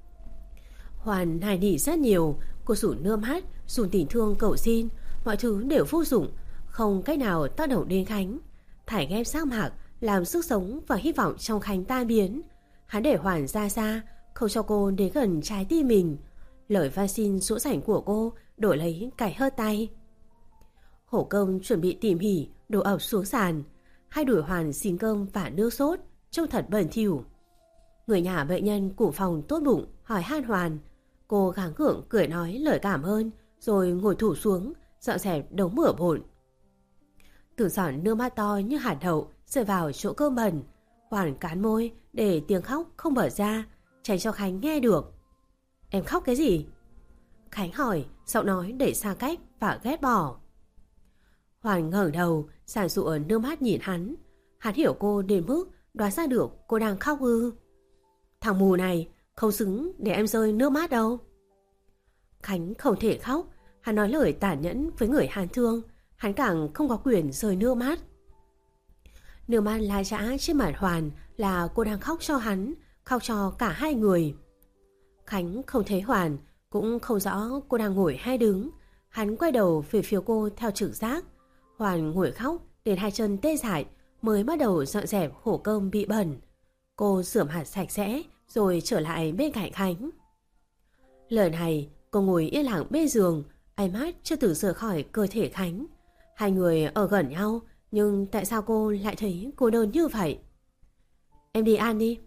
Hoàn nài nỉ rất nhiều, cô rủ nước mắt, dùng tình thương cầu xin, mọi thứ đều vô dụng, không cách nào tác động đến Khánh. Thải ghép giác mạc làm sức sống và hy vọng trong Khánh tan biến. Hắn để Hoàn ra xa, không cho cô đến gần trái tim mình. Lời van xin dỗ dành của cô đổi lấy cái hớt tay. Hổ cơm chuẩn bị tỉ mỉ đổ ập xuống sàn. Hai đuổi Hoàn xin cơm và nước sốt, trông thật bẩn thỉu. Người nhà bệnh nhân của phòng tốt bụng hỏi han Hoàn. Cô gắng gượng cười nói lời cảm ơn, rồi ngồi thủ xuống dọn dẹp đống bừa bộn. Từng giọt nước mắt to như hạt đậu rơi vào chỗ cơm bẩn. Hoàn cán môi để tiếng khóc không bật ra, tránh cho Khánh nghe được. Em khóc cái gì? Khánh hỏi, giọng nói đầy xa cách và ghét bỏ. Hoàn ngẩng đầu, sàn sụa nước mắt nhìn hắn. Hắn hiểu cô đến mức đoán ra được cô đang khóc ư? Thằng mù này không xứng để em rơi nước mắt đâu. Khánh không thể khóc, hắn nói lời tàn nhẫn với người hắn thương, hắn càng không có quyền rơi nước mắt. Nước mắt la chã trên mặt Hoàn là cô đang khóc cho hắn, khóc cho cả hai người. Khánh không thấy Hoàn, cũng không rõ cô đang ngồi hay đứng. Hắn quay đầu về phía cô theo trực giác. Hoàn ngồi khóc đến hai chân tê dại mới bắt đầu dọn dẹp hổ cơm bị bẩn. Cô rửa mặt sạch sẽ rồi trở lại bên cạnh Khánh. Lần này cô ngồi yên lặng bên giường, ánh mắt chưa từng rời khỏi cơ thể Khánh. Hai người ở gần nhau, nhưng tại sao cô lại thấy cô đơn như vậy? Em đi ăn đi.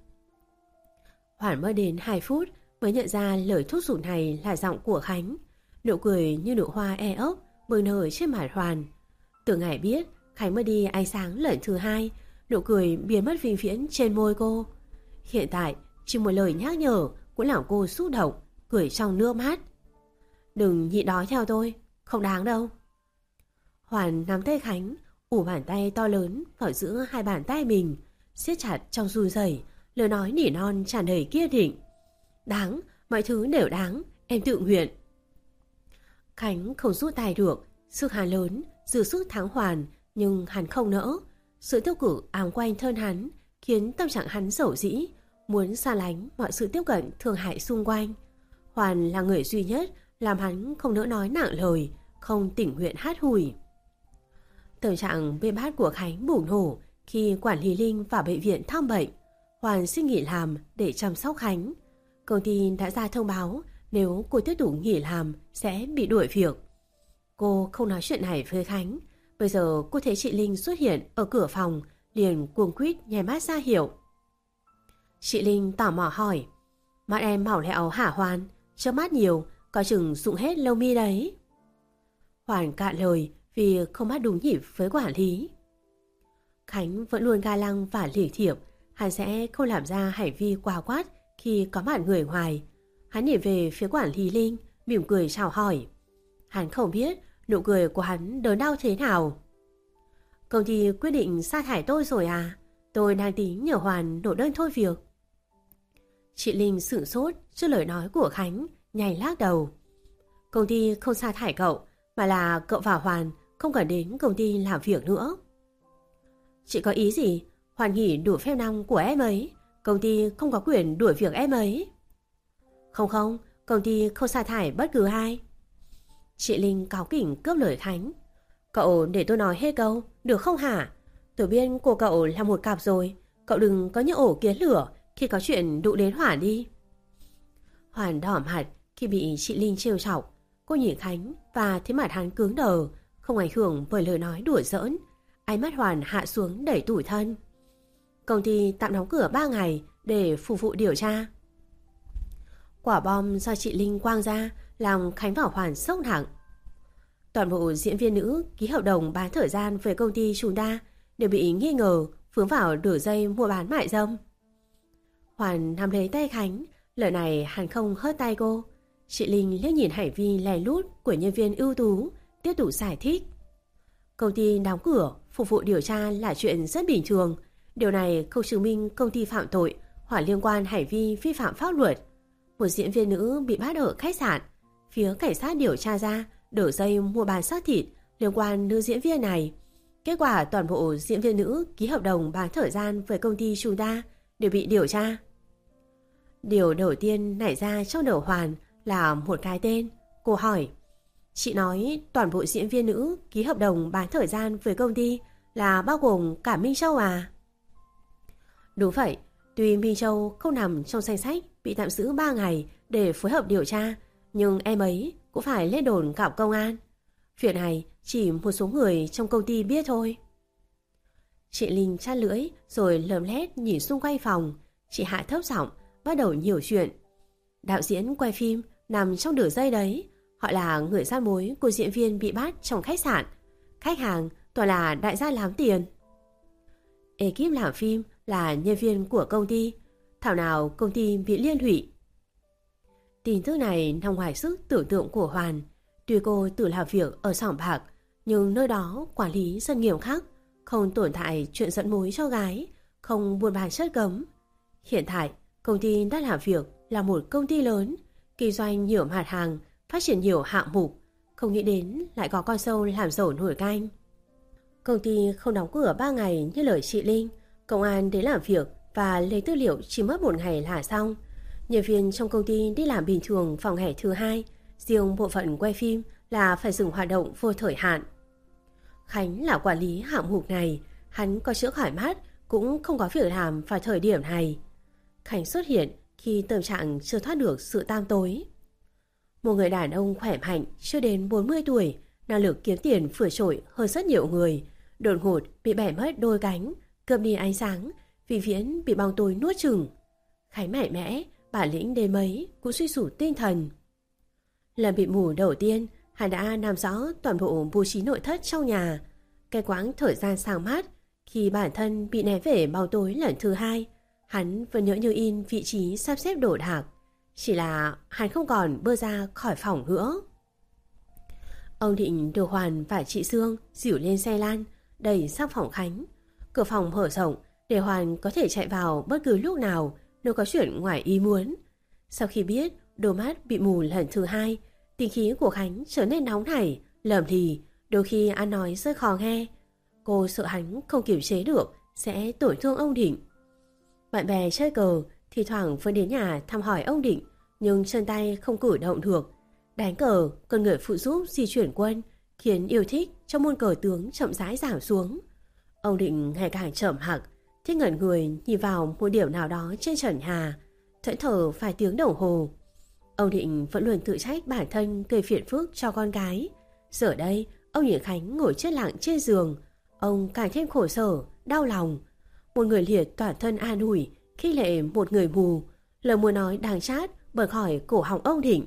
Hoàn mất đến hai phút mới nhận ra lời thúc giục này là giọng của Khánh. Nụ cười như nụ hoa e ốc bừng nở trên mặt Hoàn. Từ ngày biết Khánh mới đi ánh sáng lần thứ hai, nụ cười biến mất vĩnh viễn trên môi cô. Hiện tại chỉ một lời nhắc nhở cũng làm cô xúc động, cười trong nước mắt. Đừng nhịn đói theo tôi, không đáng đâu. Hoàn nắm tay Khánh, ủ bàn tay to lớn vào giữa hai bàn tay mình, siết chặt trong run rẩy, lời nói nỉ non tràn đầy kiên định. Đáng, mọi thứ đều đáng, em tự nguyện. Khánh không rút tay được, sức hắn lớn, dư sức thắng Hoàn, nhưng hắn không nỡ. Sự tiêu cực ám quanh thân hắn khiến tâm trạng hắn dẩu dĩ, muốn xa lánh mọi sự tiếp cận thương hại xung quanh. Hoàn là người duy nhất làm hắn không nỡ nói nặng lời, không tình nguyện hát hủi. Tâm trạng bê bát của Khánh bùng nổ khi quản lý Linh vào bệnh viện thăm bệnh. Hoàn xin nghỉ làm để chăm sóc Khánh. Công ty đã ra thông báo nếu cô tiếp tục nghỉ làm sẽ bị đuổi việc. Cô không nói chuyện này với Khánh. Bây giờ cô thấy chị Linh xuất hiện ở cửa phòng, liền cuống quýt nháy mắt ra hiệu. Chị Linh tò mò hỏi: mắt em mỏng lẹo hả Hoàn? Chớp mắt nhiều, có chừng dụng hết lông mi đấy. Hoàn cạn lời vì không bắt đúng nhịp với quản lý. Khánh vẫn luôn ga lăng và lỉ thiệp, hắn sẽ không làm ra hành vi quá quát khi có mặt người ngoài. Hắn nhìn về phía quản lý Linh, mỉm cười chào hỏi. Hắn không biết nụ cười của hắn đớn đau thế nào. Công ty quyết định sa thải tôi rồi à? Tôi đang tính nhờ Hoàn nộp đơn thôi việc. Chị Linh sửng sốt trước lời nói của Khánh, nhảy lắc đầu. Công ty không sa thải cậu, mà là cậu và Hoàn không cần đến công ty làm việc nữa. Chị có ý gì? Hoàn nghỉ đủ phép năm của em ấy, công ty không có quyền đuổi việc em ấy. Không không, công ty không sa thải bất cứ ai. Chị Linh cáu kỉnh cướp lời Khánh. Cậu để tôi nói hết câu, được không hả? Tôi biết của cậu là một cặp rồi, cậu đừng có những ổ kiến lửa khi có chuyện đụng đến Hoàn đi. Hoàn đỏ mặt khi bị chị Linh trêu chọc. Cô nhìn Khánh và thấy mặt hắn cứng đờ, không ảnh hưởng bởi lời nói đùa giỡn. Ánh mắt Hoàn hạ xuống đầy tủi thân. Công ty tạm đóng cửa ba ngày để phục vụ điều tra. Quả bom do chị Linh quang ra làm Khánh và Hoàn sốc nặng. Toàn bộ diễn viên nữ ký hợp đồng bán thời gian với công ty chúng ta đều bị nghi ngờ vướng vào đường dây mua bán mại dâm. Hoàn nắm lấy tay Khánh, lời này hắn không hớt tay cô. Chị Linh liếc nhìn hành vi lén lút của nhân viên ưu tú, tiếp tục giải thích. Công ty đóng cửa phục vụ điều tra là chuyện rất bình thường. Điều này không chứng minh công ty phạm tội hoặc liên quan hành vi vi phạm pháp luật. Một diễn viên nữ bị bắt ở khách sạn. Phía cảnh sát điều tra ra đường dây mua bán xác thịt liên quan nữ diễn viên này. Kết quả toàn bộ diễn viên nữ ký hợp đồng bán thời gian với công ty chúng ta đều bị điều tra. Điều đầu tiên nảy ra trong đầu Hoàn là một cái tên. Cô hỏi: chị nói toàn bộ diễn viên nữ ký hợp đồng bán thời gian với công ty là bao gồm cả Minh Châu à? Đúng vậy, tuy Minh Châu không nằm trong danh sách bị tạm giữ ba ngày để phối hợp điều tra, nhưng em ấy cũng phải lên đồn gặp công an. Chuyện này chỉ một số người trong công ty biết thôi. Chị Linh chát lưỡi rồi lườm lét nhìn xung quanh phòng. Chị hạ thấp giọng bắt đầu nhiều chuyện. Đạo diễn quay phim nằm trong đường dây đấy. Họ là người gian mối của diễn viên bị bắt trong khách sạn. Khách hàng toàn là đại gia lắm tiền. Ekip làm phim là nhân viên của công ty. Thảo nào công ty bị liên lụy. Tin tức này nằm ngoài sức tưởng tượng của Hoàn. Tuy cô tự làm việc ở xưởng bạc, nhưng nơi đó quản lý rất nghiêm khắc, không tồn tại chuyện dẫn mối cho gái, không buôn bán chất cấm. Hiện tại, công ty đã làm việc là một công ty lớn, kinh doanh nhiều mặt hàng, phát triển nhiều hạng mục. không nghĩ đến lại có con sâu làm dầu nổi canh. Công ty không đóng cửa ba ngày như lời chị Linh. Công an đến làm việc và lấy tư liệu chỉ mất một ngày là xong. Nhân viên trong công ty đi làm bình thường vào ngày thứ hai, riêng bộ phận quay phim là phải dừng hoạt động vô thời hạn. Khánh là quản lý hạng mục này, hắn có chữa khỏi mắt cũng không có việc làm vào thời điểm này. Khánh xuất hiện khi tâm trạng chưa thoát được sự tam tối. Một người đàn ông khỏe mạnh, chưa đến bốn mươi tuổi, năng lực kiếm tiền vượt trội hơn rất nhiều người, đột ngột bị bẻ mất đôi cánh, cướp đi ánh sáng, vĩnh viễn bị bóng tối nuốt chửng. Khánh mạnh mẽ, bản lĩnh đến mấy cũng suy sụp tinh thần. Lần bị mù đầu tiên, hắn đã nắm rõ toàn bộ bố trí nội thất trong nhà. Cái quãng thời gian sáng mát khi bản thân bị ném về bóng tối lần thứ hai, hắn vẫn nhớ như in vị trí sắp xếp đồ đạc. Chỉ là hắn không còn bơ ra khỏi phòng nữa. Ông Định được Hoàn và chị Sương dìu lên xe lan, đẩy sang phòng Khánh. Cửa phòng mở rộng để Hoàn có thể chạy vào bất cứ lúc nào nếu có chuyện ngoài ý muốn. Sau khi biết đôi mắt bị mù lần thứ hai, tính khí của Khánh trở nên nóng nảy, lầm thì, đôi khi ăn nói rất khó nghe. Cô sợ hắn không kiềm chế được sẽ tổn thương ông Định. Bạn bè chơi cờ thì thoảng vẫn đến nhà thăm hỏi ông Định, nhưng chân tay không cử động được. Đánh cờ cần người phụ giúp di chuyển quân, khiến yêu thích trong môn cờ tướng chậm rãi giảm xuống. Ông Định ngày càng trầm mặc, thích ngẩn người nhìn vào một điểm nào đó trên trần nhà, thẫn thờ vài tiếng đồng hồ. Ông Định vẫn luôn tự trách bản thân gây phiền phức cho con gái. Giờ đây, ông nhìn Khánh ngồi chết lặng trên giường, ông càng thêm khổ sở, đau lòng. Một người liệt toàn thân an ủi, khích lệ một người mù, lời muốn nói đáng chát bật khỏi cổ họng ông Định.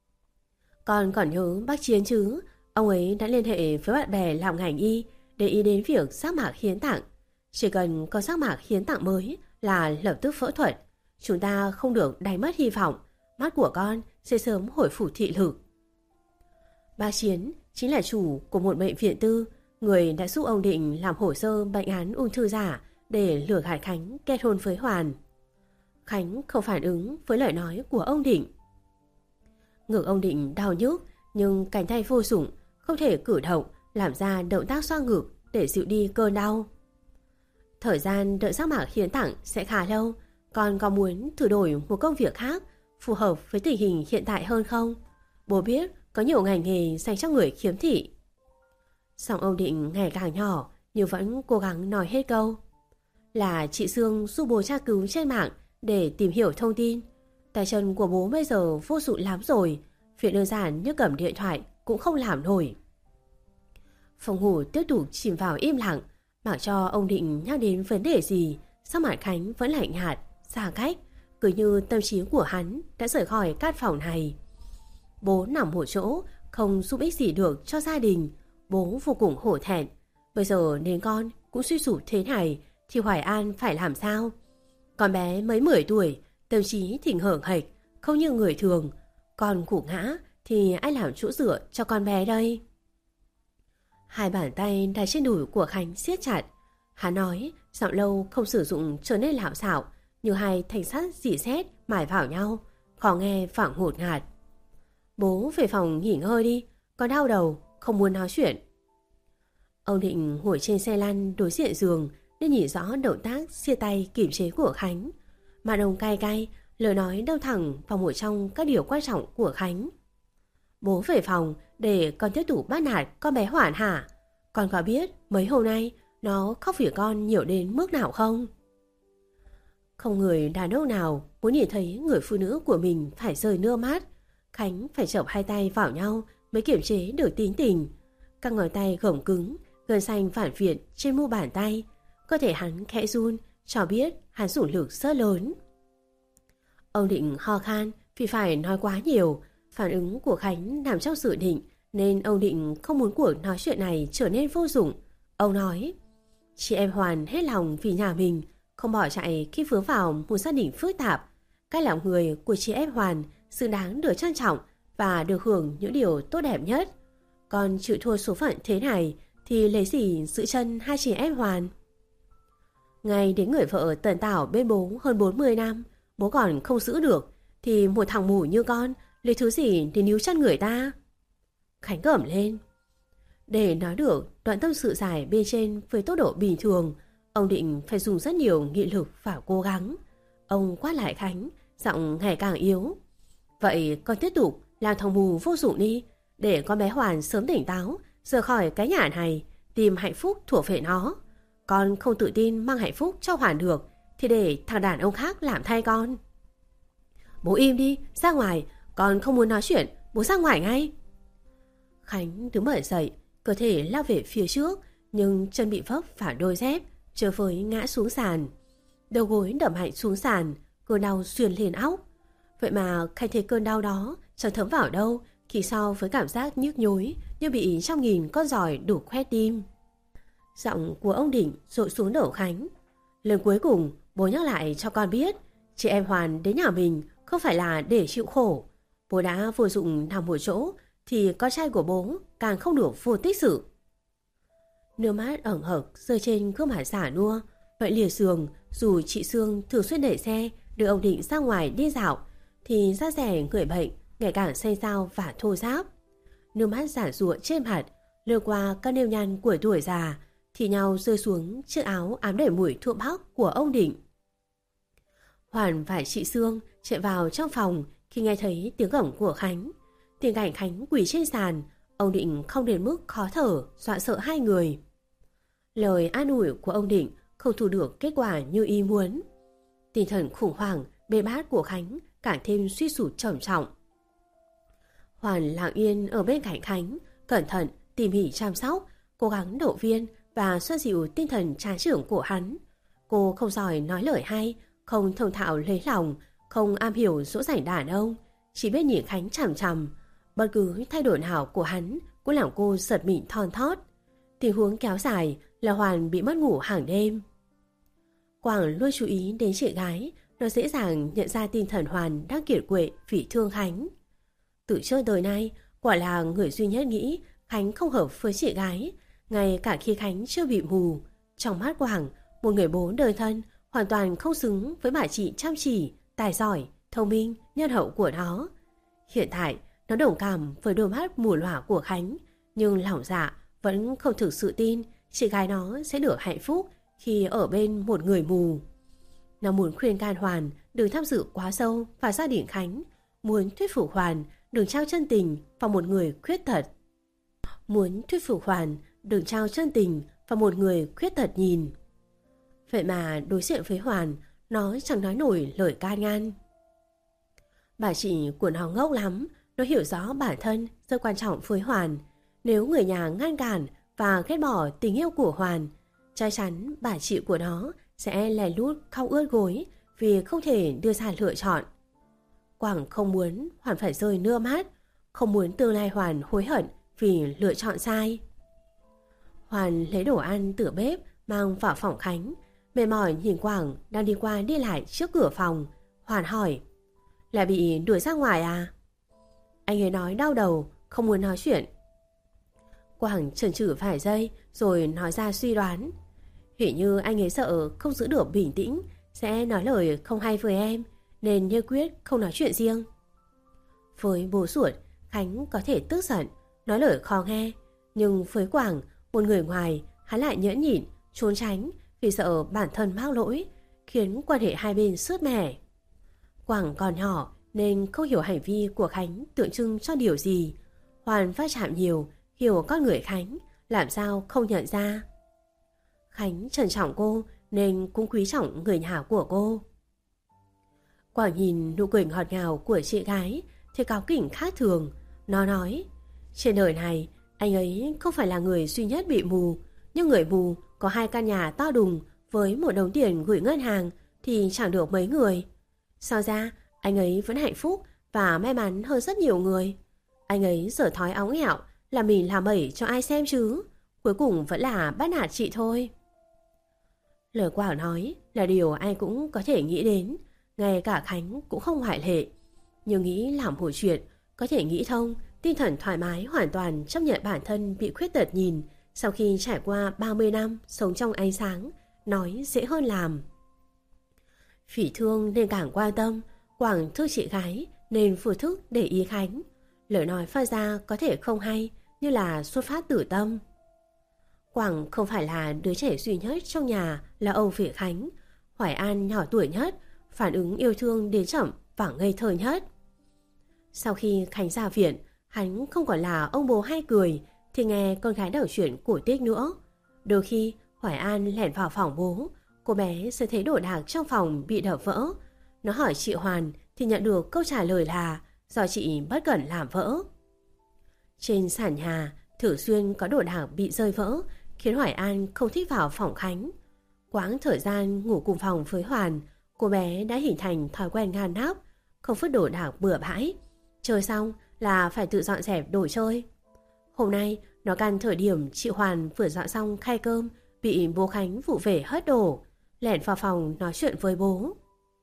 Con còn nhớ bác Chiến chứ? Ông ấy đã liên hệ với bạn bè làm ngành y để ý đến việc giác mạc hiến tạng. Chỉ cần có giác mạc hiến tạng mới là lập tức phẫu thuật. Chúng ta không được đánh mất hy vọng, mắt của con sẽ sớm hồi phục thị lực. Bác Chiến chính là chủ của một bệnh viện tư, người đã giúp ông Định làm hồ sơ bệnh án ung thư giả để lừa gạt Khánh kết hôn với Hoàn. Khánh không phản ứng với lời nói của ông Định. Ngực ông Định đau nhức, nhưng cánh tay vô dụng, không thể cử động làm ra động tác xoa ngực để dịu đi cơn đau. Thời gian đợi giác mạc hiến tặng sẽ khá lâu, con có muốn thử đổi một công việc khác phù hợp với tình hình hiện tại hơn không? Bố biết có nhiều ngành nghề dành cho người khiếm thị. Giọng ông Định ngày càng nhỏ nhưng vẫn cố gắng nói hết câu. Là chị Sương giúp bố tra cứu trên mạng để tìm hiểu thông tin. Tay chân của bố bây giờ vô dụng lắm rồi, việc đơn giản như cầm điện thoại cũng không làm nổi. Phòng ngủ tiếp tục chìm vào im lặng, mặc cho ông Định nhắc đến vấn đề gì, sắc mặt Khánh vẫn lạnh nhạt, xa cách, cứ như tâm trí của hắn đã rời khỏi căn phòng này. Bố nằm một chỗ, không giúp ích gì được cho gia đình, bố vô cùng hổ thẹn. Bây giờ đến con cũng suy sụp thế này thì Hoài An phải làm sao? Con bé mới mười tuổi, tâm trí thỉnh hởng hệch, không như người thường. Con củ ngã thì ai làm chỗ dựa cho con bé đây? Hai bàn tay đặt trên đùi của Khánh siết chặt. Hắn nói, giọng lâu không sử dụng trở nên lạo xạo, như hai thanh sắt dỉ sét mài vào nhau, khó nghe phảng ngột ngạt. Bố về phòng nghỉ ngơi đi, con đau đầu, không muốn nói chuyện. Ông Định ngồi trên xe lăn đối diện giường nên nhìn rõ động tác chia tay kiểm chế của Khánh. Mà ông cay cay, lời nói đâm thẳng vào một trong các điều quan trọng của Khánh. Bố về phòng để con tiếp tục bắt nạt con bé Hoàn hả? Con có biết mấy hôm nay nó khóc vì con nhiều đến mức nào không? Không người đàn ông nào muốn nhìn thấy người phụ nữ của mình phải rơi nước mắt. Khánh phải chộp hai tay vào nhau mới kiểm chế được tính tình. Các ngón tay gồng cứng, gân xanh phản viện trên mu bàn tay. Cơ thể hắn khẽ run, cho biết hắn dùng lực rất lớn. Ông Định ho khan vì phải nói quá nhiều. Phản ứng của Khánh nằm trong dự định, nên ông Định không muốn cuộc nói chuyện này trở nên vô dụng. Ông nói, chị em Hoàn hết lòng vì nhà mình, không bỏ chạy khi vướng vào một gia đình phức tạp. Cách làm người của chị em Hoàn xứng đáng được trân trọng và được hưởng những điều tốt đẹp nhất. Còn chịu thua số phận thế này thì lấy gì giữ chân hai chị em Hoàn? Ngay đến người vợ tần tảo bên bố hơn bốn mươi năm, bố còn không giữ được, thì một thằng mù như con lấy thứ gì để níu chân người ta? Khánh gầm lên. Để nói được đoạn tâm sự dài bên trên với tốc độ bình thường, ông Định phải dùng rất nhiều nghị lực và cố gắng. Ông quát lại Khánh, giọng ngày càng yếu. Vậy con tiếp tục làm thằng mù vô dụng đi, để con bé Hoàn sớm tỉnh táo, rời khỏi cái nhà này, tìm hạnh phúc thuộc về nó. Con không tự tin mang hạnh phúc cho Hoàn được, thì để thằng đàn ông khác làm thay con. Bố im đi, ra ngoài, con không muốn nói chuyện, bố ra ngoài ngay. Khánh đứng bật dậy, cơ thể lao về phía trước, nhưng chân bị vấp phải đôi dép, chờ với ngã xuống sàn. Đầu gối đập mạnh xuống sàn, cơn đau xuyên lên óc. Vậy mà Khánh thấy cơn đau đó chẳng thấm vào đâu khi so với cảm giác nhức nhối như bị trăm nghìn con giỏi đổ khoét tim. Giọng của ông Định dội xuống đầu Khánh. Lần cuối cùng bố nhắc lại cho con biết, chị em Hoàn đến nhà mình không phải là để chịu khổ. Bố đã vô dụng nằm một chỗ thì con trai của bố càng không được vô tích sự. Nước mắt ẩn hực rơi trên gương mặt giả nua. Vậy lìa giường, dù chị Sương thường xuyên đẩy xe đưa ông Định ra ngoài đi dạo, thì da rẻ người bệnh ngày càng xanh xao và thô ráp. Nước mắt giả rụa trên mặt lướt qua các nếp nhăn của tuổi già, thì nhau rơi xuống chiếc áo ám đầy mùi thuốc bắc của ông Định. Hoàn và chị Sương chạy vào trong phòng khi nghe thấy tiếng gầm của Khánh. Tình cảnh Khánh quỳ trên sàn, ông Định không đến mức khó thở, dọa sợ hai người. Lời an ủi của ông Định không thu được kết quả như ý muốn. Tinh thần khủng hoảng bê bát của Khánh càng thêm suy sụp trầm trọng. Hoàn lặng yên ở bên cạnh Khánh, cẩn thận tỉ mỉ chăm sóc, cố gắng động viên và xoa dịu tinh thần chán chường của hắn. Cô không giỏi nói lời hay, không thông thạo lấy lòng, không am hiểu dỗ dành đàn ông, chỉ biết nhìn Khánh chằm chằm. Bất cứ thay đổi nào của hắn cũng làm cô giật mình thon thót. Tình huống kéo dài là Hoàn bị mất ngủ hàng đêm. Quảng luôn chú ý đến chị gái, nó dễ dàng nhận ra tinh thần Hoàn đang kiệt quệ vì thương Khánh. Từ trước tới nay, quả là người duy nhất nghĩ Khánh không hợp với chị gái, ngay cả khi Khánh chưa bị mù. Trong mắt Quảng, một người bố đời thân hoàn toàn không xứng với bà chị chăm chỉ, tài giỏi, thông minh, nhân hậu của nó. Hiện tại, nó đồng cảm với đôi mắt mù lòa của Khánh, nhưng lòng dạ vẫn không thực sự tin chị gái nó sẽ được hạnh phúc khi ở bên một người mù. Nó muốn khuyên can Hoàn đừng tham dự quá sâu vào gia đình Khánh, muốn thuyết phục Hoàn đừng trao chân tình vào một người khuyết tật. Muốn thuyết phục Hoàn đừng trao chân tình vào một người khuyết tật nhìn. Vậy mà đối diện với Hoàn, nó chẳng nói nổi lời can ngăn. Bà chị của nó ngốc lắm, nó hiểu rõ bản thân rất quan trọng với Hoàn. Nếu người nhà ngăn cản và ghét bỏ tình yêu của Hoàn, chắc chắn bà chị của nó sẽ lén lút khóc ướt gối vì không thể đưa ra lựa chọn. Quảng không muốn Hoàn phải rơi nước mắt, không muốn tương lai Hoàn hối hận vì lựa chọn sai. Hoàn lấy đồ ăn từ bếp mang vào phòng Khánh, mệt mỏi nhìn Quảng đang đi qua đi lại trước cửa phòng. Hoàn hỏi, là bị đuổi ra ngoài à? Anh ấy nói đau đầu, không muốn nói chuyện. Quảng chần chừ vài giây rồi nói ra suy đoán, hình như anh ấy sợ không giữ được bình tĩnh sẽ nói lời không hay với em, nên như quyết không nói chuyện riêng. Với bố ruột, Khánh có thể tức giận, nói lời khó nghe, nhưng với Quảng, một người ngoài, hắn lại nhẫn nhịn, trốn tránh vì sợ bản thân mắc lỗi, khiến quan hệ hai bên sứt mẻ. Quảng còn nhỏ nên không hiểu hành vi của Khánh tượng trưng cho điều gì. Hoàn va chạm nhiều, hiểu con người Khánh, làm sao không nhận ra. Khánh trân trọng cô nên cũng quý trọng người nhà của cô. Quảng nhìn nụ cười ngọt ngào của chị gái thì cáu kỉnh khác thường. Nó nói, trên đời này anh ấy không phải là người duy nhất bị mù, nhưng người mù có hai căn nhà to đùng với một đống tiền gửi ngân hàng thì chẳng được mấy người. Sao ra anh ấy vẫn hạnh phúc và may mắn hơn rất nhiều người. Anh ấy dở thói óng ẻo là mình làm bậy cho ai xem chứ, cuối cùng vẫn là bắt nạt chị thôi. Lời Quảng nói là điều ai cũng có thể nghĩ đến, ngay cả Khánh cũng không ngoại lệ. Nhưng nghĩ làm một chuyện, có thể nghĩ thông, tinh thần thoải mái hoàn toàn chấp nhận bản thân bị khuyết tật nhìn sau khi trải qua ba mươi năm sống trong ánh sáng, nói dễ hơn làm. Phỉ thương nên càng quan tâm, Quảng thương chị gái nên vừa thức để ý Khánh. lời nói phát ra có thể không hay, như là xuất phát từ tâm. Quảng không phải là đứa trẻ duy nhất trong nhà là Âu Vệ Khánh. Hoài An nhỏ tuổi nhất, phản ứng yêu thương đến chậm và ngây thơ nhất. Sau khi Khánh ra viện, hắn không còn là ông bố hay cười thì nghe con gái đảo chuyện cổ tích nữa. Đôi khi Hoài An lẻn vào phòng bố, cô bé sẽ thấy đồ đạc trong phòng bị đập vỡ. Nó hỏi chị Hoàn thì nhận được câu trả lời là do chị bất cẩn làm vỡ. Trên sàn nhà thường xuyên có đồ đạc bị rơi vỡ, khiến Hoài An không thích vào phòng Khánh. Quãng thời gian ngủ cùng phòng với Hoàn, cô bé đã hình thành thói quen ngăn nắp, không vứt đồ đạc bừa bãi. Chơi xong là phải tự dọn dẹp đồ chơi. Hôm nay nó căn thời điểm chị Hoàn vừa dọn xong khay cơm, bị bố Khánh vụ về hất đổ, lẻn vào phòng nói chuyện với bố.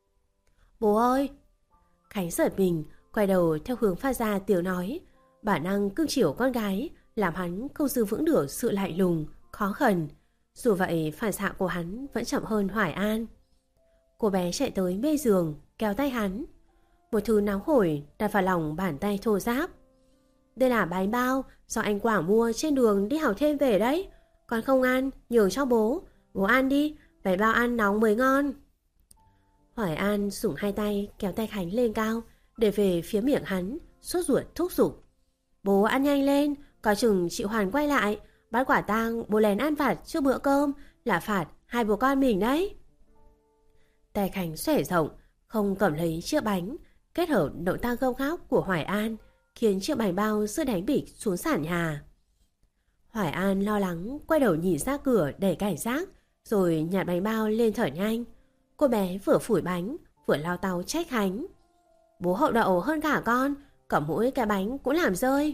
Bố ơi! Khánh giật mình, quay đầu theo hướng phát ra tiếng nói. Bản năng cưng chiều con gái làm hắn không giữ vững được sự lạnh lùng, khó khăn. Dù vậy phản xạ của hắn vẫn chậm hơn Hoài An. Cô bé chạy tới mê giường, kéo tay hắn. Một thứ nóng hổi đặt vào lòng bàn tay thô ráp. Đây là bánh bao do anh Quảng mua trên đường đi học thêm về đấy. Con không ăn, nhường cho bố. Bố ăn đi, bánh bao ăn nóng mới ngon. Hoài An dùng hai tay kéo tay Khánh lên cao, để về phía miệng hắn, sốt ruột thúc giục. Bố ăn nhanh lên, có chừng chị Hoàn quay lại, bắt quả tang bố lén ăn vặt trước bữa cơm là phạt hai bố con mình đấy. Tay Khánh xòe rộng, không cầm lấy chiếc bánh, kết hợp động tác gâu gáp của Hoài An, khiến chiếc bánh bao rơi đánh bịch xuống sàn nhà. Hoài An lo lắng quay đầu nhìn ra cửa để cảnh giác, rồi nhặt bánh bao lên thở nhanh. Cô bé vừa phủi bánh, vừa lao tao trách Khánh. Bố hậu đậu hơn cả con, cầm mỗi cái bánh cũng làm rơi.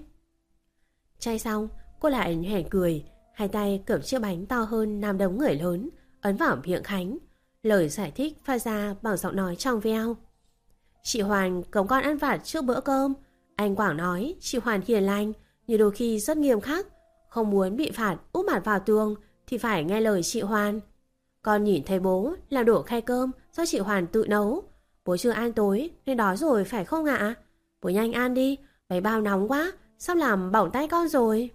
Chay xong, cô lại nhoẻn cười, hai tay cầm chiếc bánh to hơn năm đống người lớn, ấn vào miệng Khánh. Lời giải thích phát ra bằng giọng nói trong veo. Chị Hoàn cấm con ăn vặt trước bữa cơm. Anh Quảng nói chị Hoàn hiền lành, nhưng đôi khi rất nghiêm khắc. Không muốn bị phạt úp mặt vào tường thì phải nghe lời chị Hoàn. Con nhìn thấy bố làm đổ khay cơm do chị Hoàn tự nấu. Bố chưa ăn tối nên đói rồi phải không ạ? Bố nhanh ăn đi, bánh bao nóng quá, sắp làm bỏng tay con rồi.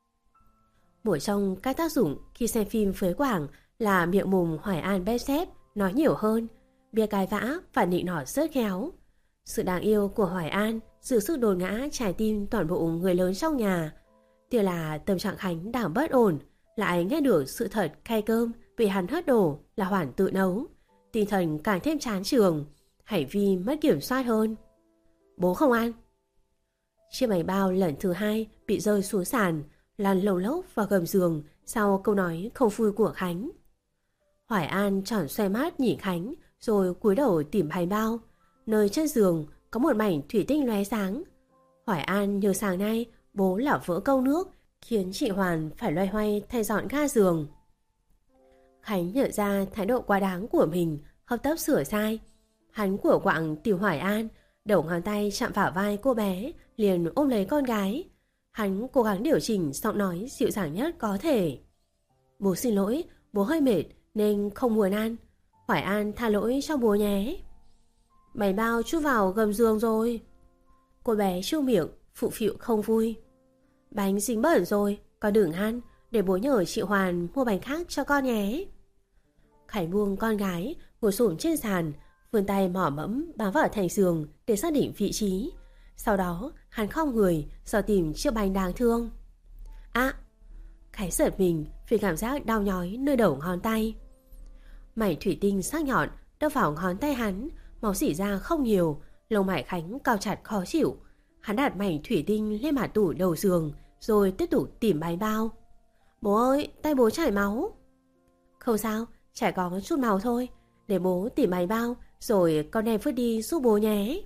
Một trong các tác dụng khi xem phim với Quảng là miệng mồm Hoài An bếp xếp, nói nhiều hơn, bia cãi vã và nịnh nọt rất khéo. Sự đáng yêu của Hoài An giữ sức đồn ngã trái tim toàn bộ người lớn trong nhà. Tiếc là tâm trạng Khánh đang bất ổn, lại nghe được sự thật khay cơm bị hắn hất đổ là Hoàn tự nấu. Tinh thần càng thêm chán trường, hành vi mất kiểm soát hơn. Bố không ăn. Chiếc bánh bao lần thứ hai bị rơi xuống sàn, lăn lồng lốc vào gầm giường sau câu nói không vui của Khánh. Hoài An tròn xoay mắt nhìn Khánh, rồi cúi đầu tìm bánh bao. Nơi chân giường có một mảnh thủy tinh lóe sáng. Hoài An nhớ sáng nay bố lão vỡ câu nước, khiến chị Hoàn phải loay hoay thay dọn ga giường. Khánh nhận ra thái độ quá đáng của mình, hấp tấp sửa sai. Hắn của quạng tìm Hoài An, đầu ngón tay chạm vào vai cô bé, liền ôm lấy con gái. Hắn cố gắng điều chỉnh giọng nói dịu dàng nhất có thể. Bố xin lỗi, bố hơi mệt nên không muốn ăn. Hoài An tha lỗi cho bố nhé. Bánh bao chút vào gầm giường rồi. Cô bé chu miệng, phụ phịu không vui. Bánh dính bẩn rồi, con đừng ăn, để bố nhờ chị Hoàn mua bánh khác cho con nhé. Khánh buông con gái, ngồi xổm trên sàn, vươn tay mỏ mẫm bám vào thành giường để xác định vị trí. Sau đó hắn khom người dò tìm chiếc bánh đáng thương. À! Khánh giật mình vì cảm giác đau nhói nơi đầu ngón tay. Mảnh thủy tinh sắc nhọn đâm vào ngón tay hắn, máu rỉ ra không nhiều, lông mày Khánh cau chặt khó chịu. Hắn đặt mảnh thủy tinh lên mặt tủ đầu giường, rồi tiếp tục tìm bánh bao. Bố ơi, tay bố chảy máu. Không sao, chảy có chút máu thôi, để bố tìm bánh bao, rồi con đem vứt đi giúp bố nhé.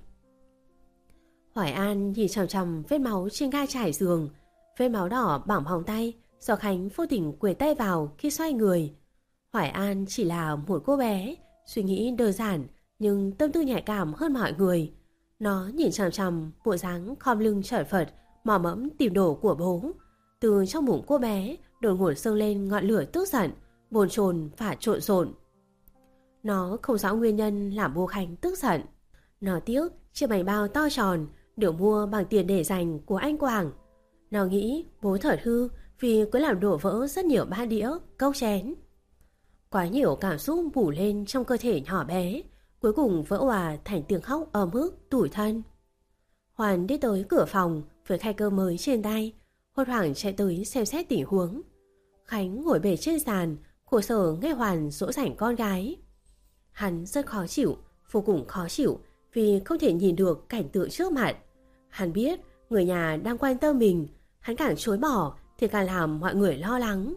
Hoài An nhìn chằm chằm vết máu trên ga trải giường, vết máu đỏ bỏng vòng tay do Khánh vô tình quệt tay vào khi xoay người. Hoài An chỉ là một cô bé, suy nghĩ đơn giản nhưng tâm tư nhạy cảm hơn mọi người. Nó nhìn chằm chằm bộ dáng khom lưng chởn phật, mò mẫm tìm đồ của bố. Từ trong bụng cô bé đột ngột dâng lên ngọn lửa tức giận, bồn chồn và trộn rộn. Nó không rõ nguyên nhân làm bố Khánh tức giận. Nó tiếc chiếc bánh bao to tròn, được mua bằng tiền để dành của anh Quảng. Nó nghĩ bố thật hư vì cứ làm đổ vỡ rất nhiều bát đĩa, cốc chén. Quá nhiều cảm xúc bù lên trong cơ thể nhỏ bé, cuối cùng vỡ òa thành tiếng khóc ấm ức, tủi thân. Hoàn đi tới cửa phòng với khay cơm mới trên tay, hốt hoảng chạy tới xem xét tình huống. Khánh ngồi bệt trên sàn, khổ sở nghe Hoàn dỗ dành con gái. Hắn rất khó chịu, vô cùng khó chịu vì không thể nhìn được cảnh tượng trước mặt. Hắn biết người nhà đang quan tâm mình, hắn càng chối bỏ thì càng làm mọi người lo lắng.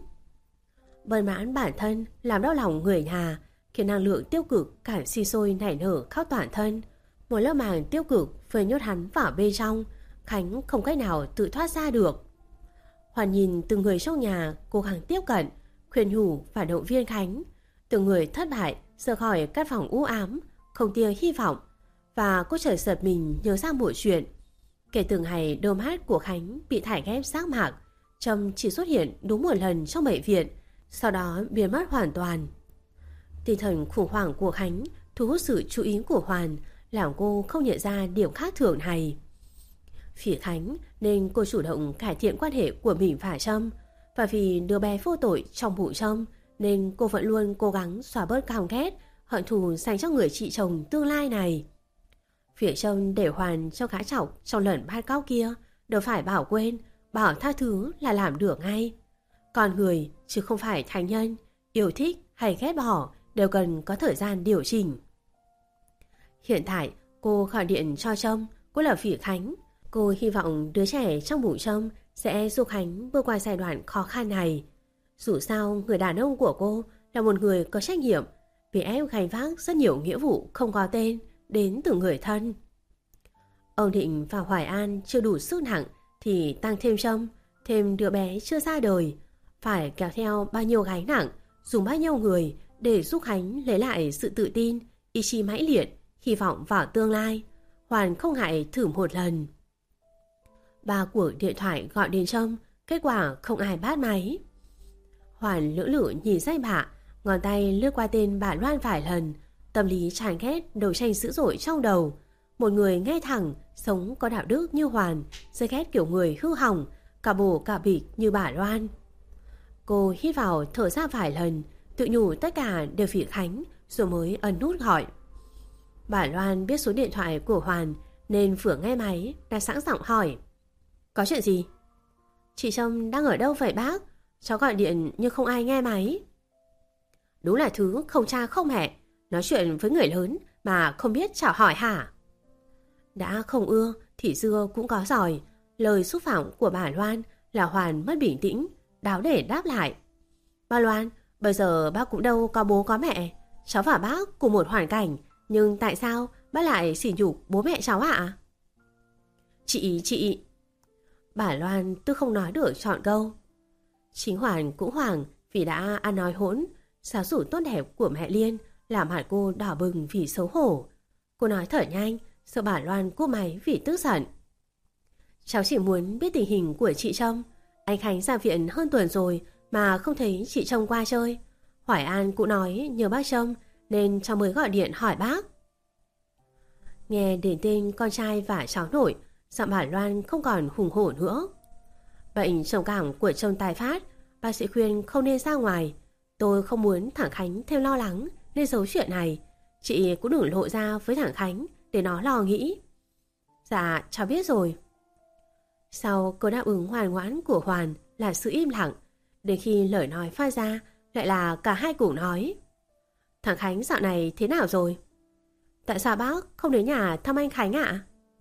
Bần mãn bản thân làm đau lòng người nhà, khiến năng lượng tiêu cực càng sinh sôi nảy nở khắp toàn thân. Một lớp màng tiêu cực vừa nhốt hắn vào bên trong, Khánh không cách nào tự thoát ra được. Hoàn nhìn từng người trong nhà cố gắng tiếp cận, khuyên nhủ và động viên Khánh. Từng người thất bại rời khỏi căn phòng u ám, không tia hy vọng. Và cô chợt giật mình nhớ ra một chuyện. Kể từ ngày đôi mắt của Khánh bị thải ghép giác mạc, Trâm chỉ xuất hiện đúng một lần trong bệnh viện, sau đó biến mất hoàn toàn. Tinh thần khủng hoảng của Khánh thu hút sự chú ý của Hoàn, làm cô không nhận ra điểm khác thường này. Phía Khánh nên cô chủ động cải thiện quan hệ của mình và Trâm, và vì đứa bé vô tội trong bụng Trâm nên cô vẫn luôn cố gắng xóa bớt căm ghét, hận thù dành cho người chị chồng tương lai này. Phía Trâm để Hoàn cho gã chọc trong lần bắt cóc kia, đâu phải bảo quên, bảo tha thứ là làm được ngay. Con người chứ không phải thánh nhân, yêu thích hay ghét bỏ đều cần có thời gian điều chỉnh. Hiện tại cô gọi điện cho Trâm, cô là Phỉ Khánh. Cô hy vọng đứa trẻ trong bụng Trâm sẽ giúp Khánh vượt qua giai đoạn khó khăn này. Dù sao người đàn ông của cô là một người có trách nhiệm, vì ép gánh vác rất nhiều nghĩa vụ không có tên đến từ người thân. Ông Định và Hoài An chưa đủ sức nặng thì tăng thêm Trâm, thêm đứa bé chưa ra đời, phải kéo theo bao nhiêu gánh nặng, dùng bao nhiêu người để giúp Khánh lấy lại sự tự tin, ý chí mãnh liệt, hy vọng vào tương lai. Hoàn không ngại thử một lần. Ba cuộc điện thoại gọi đến Trâm, kết quả không ai bắt máy. Hoàn lưỡng lự nhìn danh bạ, ngón tay lướt qua tên bà Loan vài lần, tâm lý chán ghét đấu tranh dữ dội trong đầu. Một người ngay thẳng, sống có đạo đức như Hoàn, rất ghét kiểu người hư hỏng, cả bổ cả bịch như bà Loan. Cô hít vào thở ra vài lần, tự nhủ tất cả đều vì Khánh, rồi mới ấn nút gọi. Bà Loan biết số điện thoại của Hoàn nên vừa nghe máy đã sẵn giọng hỏi: Có chuyện gì? Chị Trâm đang ở đâu vậy bác? Cháu gọi điện nhưng không ai nghe máy. Đúng là thứ không cha không mẹ, nói chuyện với người lớn mà không biết chào hỏi hả? Đã không ưa thì dưa cũng có giỏi. Lời xúc phạm của bà Loan là Hoàn mất bình tĩnh, đáo để đáp lại: Bà Loan, bây giờ bác cũng đâu có bố có mẹ. Cháu và bác cùng một hoàn cảnh, nhưng tại sao bác lại sỉ nhục bố mẹ cháu ạ? Chị, chị... Bà Loan tôi không nói được trọn câu. Chính Hoàn cũng hoảng vì đã ăn nói hỗn. Giáo dục tốt đẹp của mẹ Liên làm mặt cô đỏ bừng vì xấu hổ. Cô nói thở nhanh, sợ bà Loan cúp máy vì tức giận. Cháu chỉ muốn biết tình hình của chị Trâm. Anh Khánh ra viện hơn tuần rồi mà không thấy chị Trâm qua chơi. Hoài An cũng nói nhờ bác Trâm nên cháu mới gọi điện hỏi bác. Nghe đến tên con trai và cháu nội, giọng bà Loan không còn hùng hổ nữa. Bệnh trầm cảm của Trâm tái phát, bác sĩ khuyên không nên ra ngoài. Tôi không muốn thằng Khánh thêm lo lắng nên giấu chuyện này. Chị cũng đừng lộ ra với thằng Khánh để nó lo nghĩ. Dạ cháu biết rồi. Sau câu đáp ứng ngoan ngoãn của Hoàn là sự im lặng, đến khi lời nói phát ra lại là cả hai cùng nói: Thằng Khánh dạo này thế nào rồi? Tại sao bác không đến nhà thăm anh Khánh ạ?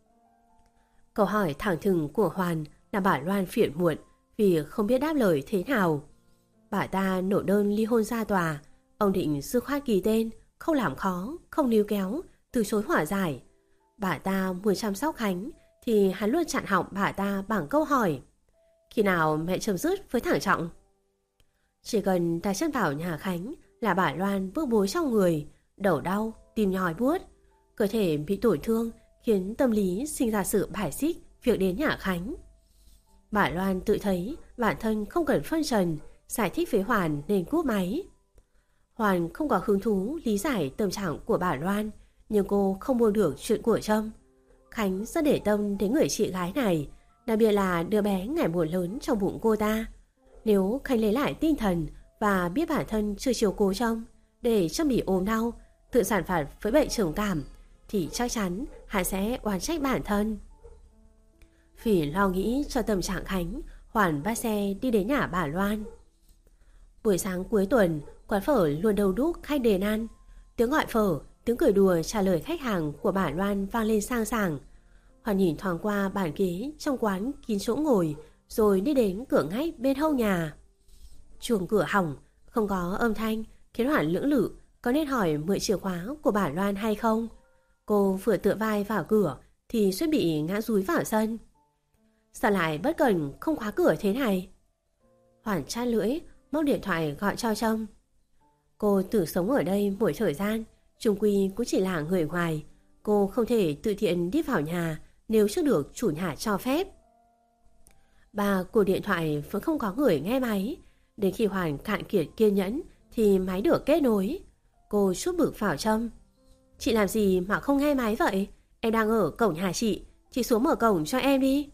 Câu hỏi thẳng thừng của Hoàn làm bà Loan phiền muộn vì không biết đáp lời thế nào. Bà ta nộp đơn ly hôn ra tòa. Ông Định dứt khoát ký tên, không làm khó, không níu kéo, từ chối hòa giải. Bà ta muốn chăm sóc Khánh thì hắn luôn chặn họng bà ta bằng câu hỏi: Khi nào mẹ chấm dứt với thằng Trọng? Chỉ cần đặt chân vào nhà Khánh là bà Loan bức bối trong người, đầu đau, tim nhói buốt. Cơ thể bị tổn thương khiến tâm lý sinh ra sự bài xích việc đến nhà Khánh. Bà Loan tự thấy bản thân không cần phân trần, giải thích với Hoàn nên cúp máy. Hoàn không có hứng thú lý giải tâm trạng của bà Loan, nhưng cô không buông được chuyện của Trâm. Khánh rất để tâm đến người chị gái này, đặc biệt là đứa bé ngày một lớn trong bụng cô ta. Nếu Khánh lấy lại tinh thần và biết bản thân chưa chiều cố trông để Trâm bị ốm đau, tự sản phạt với bệnh trầm cảm, thì chắc chắn hắn sẽ oán trách bản thân. Vì lo nghĩ cho tâm trạng Khánh, Hoàn bắt xe đi đến nhà bà Loan. Buổi sáng cuối tuần, quán phở luôn đông đúc khách đến ăn. Tiếng gọi phở, tiếng cười đùa trả lời khách hàng của bà Loan vang lên sang sảng. Hoàn nhìn thoáng qua bàn ghế trong quán kín chỗ ngồi, rồi đi đến cửa ngách bên hông nhà. Chuông cửa hỏng, không có âm thanh, khiến Hoàn lưỡng lự có nên hỏi mượn chìa khóa của bà Loan hay không. Cô vừa tựa vai vào cửa thì suýt bị ngã dúi vào sân. Sao lại bất cẩn không khóa cửa thế này? Hoàn chát lưỡi, móc điện thoại gọi cho Trâm. Cô tự sống ở đây một thời gian, chung quy cũng chỉ là người ngoài. Cô không thể tự tiện đi vào nhà nếu chưa được chủ nhà cho phép. Ba cuộc điện thoại vẫn không có người nghe máy. Đến khi Hoàn cạn kiệt kiên nhẫn thì máy được kết nối. Cô chút bực vào Trâm. Chị làm gì mà không nghe máy vậy? Em đang ở cổng nhà chị, chị xuống mở cổng cho em đi.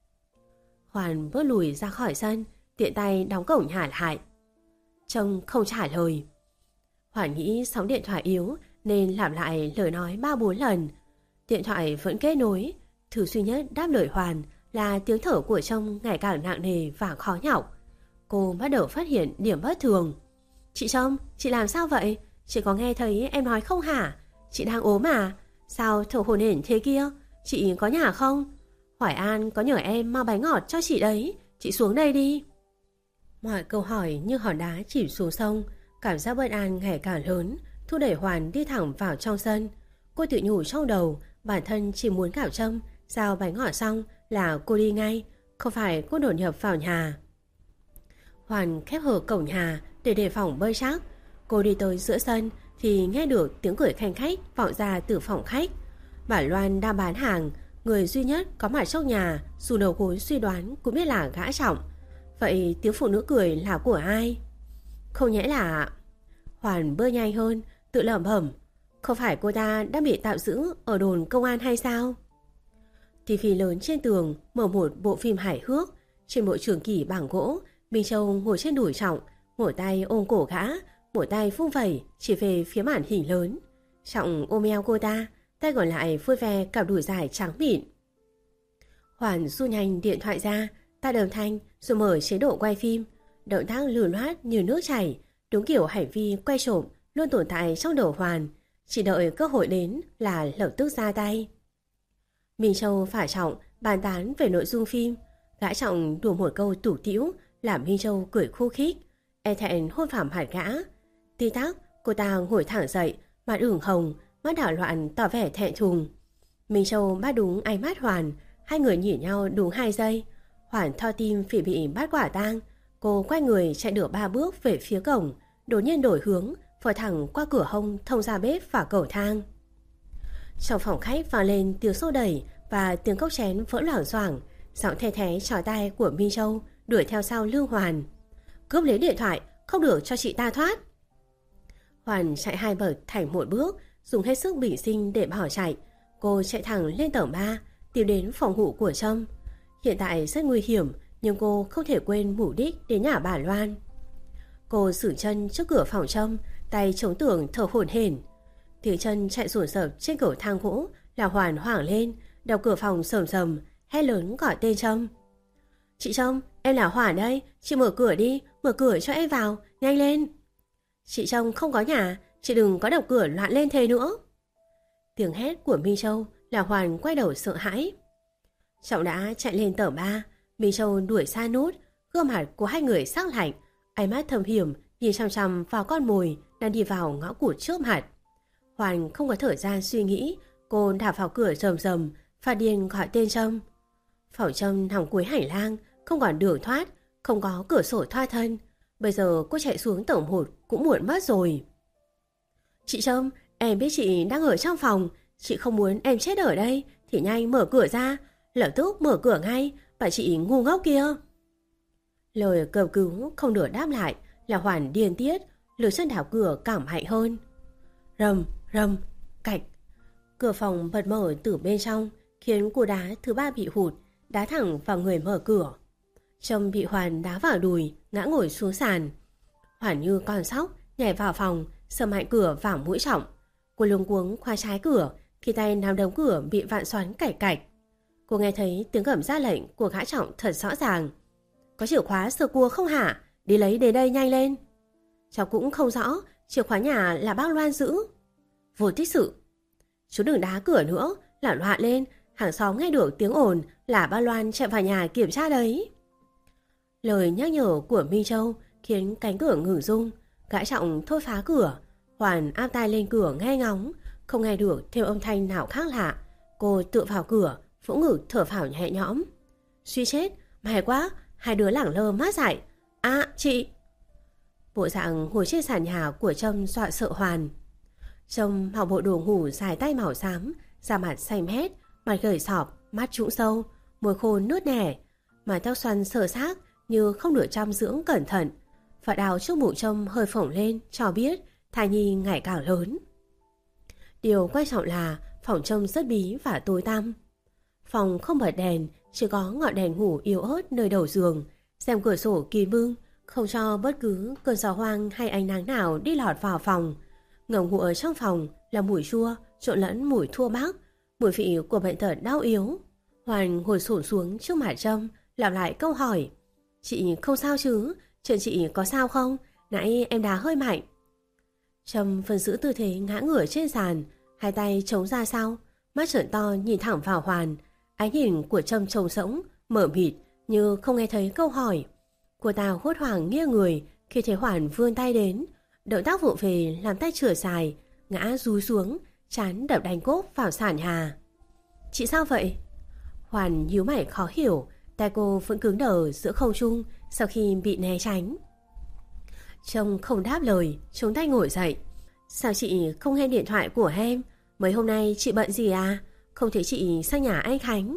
Hoàn bước lùi ra khỏi sân, tiện tay đóng cổng nhà lại. Trâm không trả lời. Hoàn nghĩ sóng điện thoại yếu nên làm lại lời nói ba bốn lần. Điện thoại vẫn kết nối. Thứ duy nhất đáp lời Hoàn là tiếng thở của Trâm ngày càng nặng nề và khó nhọc. Cô bắt đầu phát hiện điểm bất thường. Chị Trâm, chị làm sao vậy? Chị có nghe thấy em nói không hả? Chị đang ốm à? Sao thở hổn hển thế kia? Chị có nhà không? Hoài An có nhờ em mang bánh ngọt cho chị đấy. Chị xuống đây đi. Mọi câu hỏi như hòn đá chìm xuống sông. Cảm giác bất an ngày càng lớn, thúc đẩy Hoàn đi thẳng vào trong sân. Cô tự nhủ trong đầu bản thân chỉ muốn gặp Trâm giao bánh ngọt xong là cô đi ngay, không phải cô đột nhập vào nhà. Hoàn khép hờ cổng nhà để đề phòng bơi trắc. Cô đi tới giữa sân thì nghe được tiếng cười khanh khách vọng ra từ phòng khách. Bà Loan đang bán hàng, người duy nhất có mặt trong nhà, dù đầu gối suy đoán cũng biết là gã Trọng. Vậy tiếng phụ nữ cười là của ai? Không nhẽ là... Hoàn bơi nhanh hơn, tự lẩm bẩm. Không phải cô ta đã bị tạm giữ ở đồn công an hay sao? Tivi lớn trên tường mở một bộ phim hài hước. Trên bộ trường kỷ bằng gỗ, Minh Châu ngồi trên đùi Trọng, một tay ôm cổ gã, một tay vung vẩy chỉ về phía màn hình lớn. Trọng ôm eo cô ta, tay còn lại vui vẻ cặp đùi dài trắng mịn. Hoàn du nhanh điện thoại ra, tắt âm thanh rồi mở chế độ quay phim. Động tác lưu loát như nước chảy, đúng kiểu hành vi quay trộm luôn tồn tại trong đầu Hoàn, chỉ đợi cơ hội đến là lập tức ra tay. Minh Châu và Trọng bàn tán về nội dung phim. Gã Trọng đùa một câu tủi tĩu làm Minh Châu cười khô khích, e thẹn hôn phạm hẳn gã. Tí tắc cô ta ngồi thẳng dậy, mặt ửng hồng, mắt đảo loạn tỏ vẻ thẹn thùng. Minh Châu bắt đúng ánh mắt Hoàn, hai người nhìn nhau đúng hai giây. Hoàn thao tim vì bị bắt quả tang. Cô quay người chạy được ba bước về phía cổng, đột nhiên đổi hướng, vọt thẳng qua cửa hông thông ra bếp và cầu thang. Trong phòng khách vang lên tiếng xô đẩy và tiếng cốc chén vỡ loảng xoảng. Giọng the thé chói tai của Minh Châu đuổi theo sau Lưu Hoàn. Cướp lấy điện thoại, không được cho chị ta thoát. Hoàn chạy hai bậc thành một bước, dùng hết sức bình sinh để bỏ chạy. Cô chạy thẳng lên tầng ba, tìm đến phòng ngủ của Trâm. Hiện tại rất nguy hiểm, nhưng cô không thể quên mục đích đến nhà bà Loan. Cô xử chân trước cửa phòng Trâm, tay chống tường thở hổn hển. Tiếng chân chạy rủn rợp trên cầu thang gỗ là Hoàn hoảng lên, đập cửa phòng sầm sầm, hét lớn gọi tên Trâm. Chị Trâm, em là Hoàn đây, chị mở cửa đi, mở cửa cho em vào, nhanh lên. Chị Trâm không có nhà, chị đừng có đập cửa loạn lên thế nữa. Tiếng hét của Minh Châu là Hoàn quay đầu sợ hãi. Trọng đã chạy lên tầng ba, Minh Châu đuổi xa nút, gương mặt của hai người sắc lạnh, ánh mắt thâm hiểm nhìn chằm chằm vào con mồi đang đi vào ngõ cụt trước mặt. Hoàn không có thời gian suy nghĩ, cô đạp vào cửa rầm rầm, phát điên gọi tên Trâm. Phòng Trâm nằm cuối hành lang, không còn đường thoát, không có cửa sổ thoát thân. Bây giờ cô chạy xuống tầng một cũng muộn mất rồi. Chị Trâm, em biết chị đang ở trong phòng, chị không muốn em chết ở đây thì nhanh mở cửa ra, lập tức mở cửa ngay, bà chị ngu ngốc kia. Lời cầu cứu không được đáp lại là Hoàn điên tiết, lực chân đạp cửa càng mạnh hơn. Rầm, rầm, cạch. Cửa phòng bật mở từ bên trong, khiến cú đá thứ ba bị hụt, đá thẳng vào người mở cửa. Trâm bị Hoàn đá vào đùi, ngã ngồi xuống sàn. Hoàn như con sóc nhảy vào phòng, sờ mạnh cửa vào mũi Trọng. Cô luống cuống khóa trái cửa khi tay nắm đống cửa bị vặn xoắn cạch cạch. Cô nghe thấy tiếng gầm ra lệnh của gã Trọng thật rõ ràng. Có chìa khóa sơ cua không hả? Đi lấy đến đây nhanh lên. Cháu cũng không rõ chìa khóa nhà là bác Loan giữ. Vô tích sự. Chú đừng đá cửa nữa, là loạn lên. Hàng xóm nghe được tiếng ồn là bác Loan chạy vào nhà kiểm tra đấy. Lời nhắc nhở của Minh Châu khiến cánh cửa ngừng rung. Gã Trọng thôi phá cửa. Hoàn áp tai lên cửa nghe ngóng, không nghe được thêm âm thanh nào khác lạ. Cô tựa vào cửa, vỗ ngực thở phào nhẹ nhõm. Suy chết, may quá, hai đứa lẳng lơ mát dại. À, chị! Bộ dạng ngồi trên sàn nhà của Trâm dọa sợ Hoàn. Trâm mặc bộ đồ ngủ dài tay màu xám, da mặt xanh mét, mặt gầy sọp, mắt trũng sâu, môi khô nước nẻ, mái tóc xoăn sờ xác như không được chăm dưỡng cẩn thận. Vạt áo trước bụng Trâm hơi phồng lên cho biết thai nhi ngày càng lớn. Điều quan trọng là phòng Trâm rất bí và tối tăm. Phòng không bật đèn, chỉ có ngọn đèn ngủ yếu ớt nơi đầu giường, rèm cửa sổ kín bưng, không cho bất cứ cơn gió hoang hay ánh nắng nào đi lọt vào phòng. Ngầm ngụa trong phòng là mùi chua trộn lẫn mùi thua mắc, mùi vị của bệnh tật đau yếu. Hoàn ngồi xổm xuống trước mặt Trâm, lặp lại câu hỏi. Chị không sao chứ? Chuyện chị có sao không? Nãy em đá hơi mạnh. Trâm vẫn giữ tư thế ngã ngửa trên sàn, hai tay chống ra sau, mắt trợn to nhìn thẳng vào Hoàn. Ánh nhìn của Trâm trống rỗng, mở mịt như không nghe thấy câu hỏi. Cô ta hốt hoảng nghiêng người khi thấy Hoàn vươn tay đến. Động tác vụng về làm tay trượt dài, ngã rúi xuống, trán đập đánh cốp vào sàn nhà. Chị sao vậy? Hoàn nhíu mày khó hiểu, tay cô vẫn cứng đờ giữa không trung sau khi bị né tránh. Trông không đáp lời, chống tay ngồi dậy. Sao chị không nghe điện thoại của em? Mấy hôm nay chị bận gì à? Không thấy chị sang nhà anh Khánh.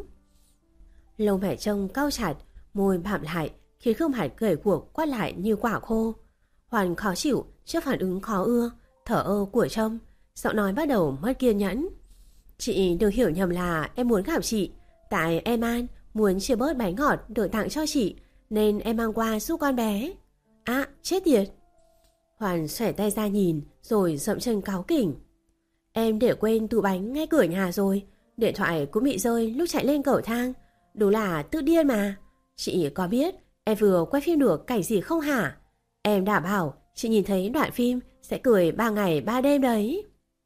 Lông mày trông cau chặt, môi bạm lại khiến gương mặt gầy guộc quát lại như quả khô. Hoàn khó chịu trước phản ứng khó ưa, thở ơ của Trâm, giọng nói bắt đầu mất kiên nhẫn. Chị đừng hiểu nhầm là em muốn gặp chị, tại em An muốn chia bớt bánh ngọt được tặng cho chị, nên em mang qua giúp con bé. À, chết tiệt! Hoàn xòe tay ra nhìn, rồi dậm chân cáu kỉnh. Em để quên tủ bánh ngay cửa nhà rồi, điện thoại cũng bị rơi lúc chạy lên cầu thang. Đúng là tự điên mà. Chị có biết em vừa quay phim được cảnh gì không hả? Em đảm bảo chị nhìn thấy đoạn phim sẽ cười ba ngày ba đêm đấy.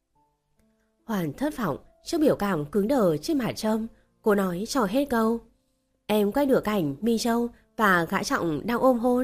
Hoàn thất vọng trước biểu cảm cứng đờ trên mặt Trâm. Cô nói cho hết câu. Em quay được cảnh Minh Châu và gã Trọng đang ôm hôn.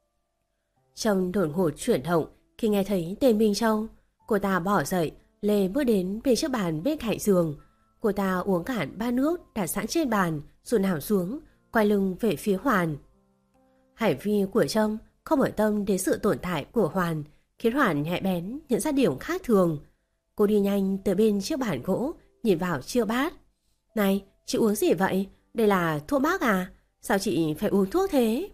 Trâm đột ngột chuyển động khi nghe thấy tên Minh Châu. Cô ta bỏ dậy, lê bước đến bên chiếc bàn bên cạnh giường. Cô ta uống cạn bát nước đặt sẵn trên bàn rồi nằm xuống, quay lưng về phía Hoàn. Hải vi của Trâm không ở tâm đến sự tồn tại của Hoàn, khiến Hoàn nhạy bén nhận ra điểm khác thường. Cô đi nhanh tới bên chiếc bàn gỗ, nhìn vào chiếc bát. Này, chị uống gì vậy? Đây là thuốc bắc à? Sao chị phải uống thuốc thế?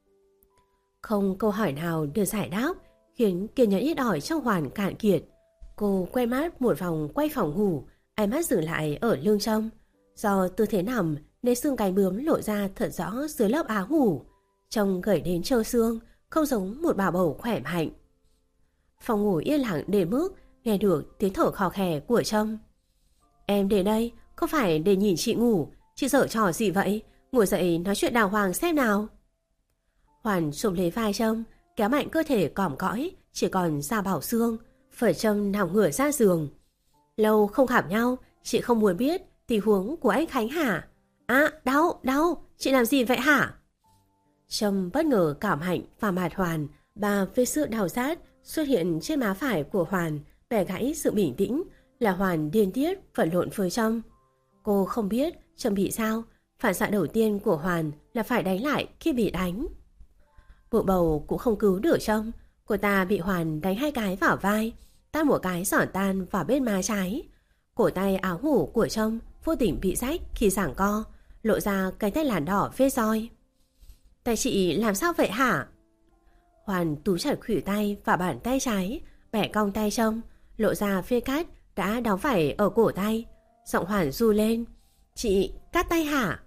Không câu hỏi nào được giải đáp, khiến kiên nhẫn ít ỏi trong Hoàn cạn kiệt. Cô quay mắt một vòng quay phòng ngủ, ánh mắt dừng lại ở lưng Trâm. Do tư thế nằm nên xương cánh bướm lộ ra thật rõ dưới lớp áo ngủ, trông gầy đến trơ xương, không giống một bà bầu khỏe mạnh. Phòng ngủ yên lặng đến mức nghe được tiếng thở khò khè của Trâm. Em đến đây không phải để nhìn chị ngủ, chị giở trò gì vậy? Ngồi dậy nói chuyện đàng hoàng xem nào. Hoàn chụp lấy vai Trâm, kéo mạnh cơ thể còm cõi, chỉ còn da bảo xương. Phở Trâm nằm ngửa ra giường. Lâu không gặp nhau, chị không muốn biết tình huống của anh Khánh hả? À, đau, đau, chị làm gì vậy hả? Trâm bất ngờ cảm hạnh vào mặt Hoàn, và vết sự đau rát xuất hiện trên má phải của Hoàn, bẻ gãy sự bình tĩnh, là Hoàn điên tiết vật lộn với Trâm. Cô không biết Trâm bị sao, phản xạ đầu tiên của Hoàn là phải đánh lại khi bị đánh. Bộ bầu cũng không cứu được Trâm, cô ta bị Hoàn đánh hai cái vào vai, tát một cái giỏn tan vào bên má trái. Cổ tay áo ngủ của Trâm vô tình bị rách khi giằng co, lộ ra cánh tay làn đỏ vết roi. Tay chị làm sao vậy hả? Hoàn túm chặt khuỷu tay và bàn tay trái, bẻ cong tay Trâm, lộ ra phê cát đã đóng vải ở cổ tay. Giọng Hoàn ru lên. Chị cắt tay hả?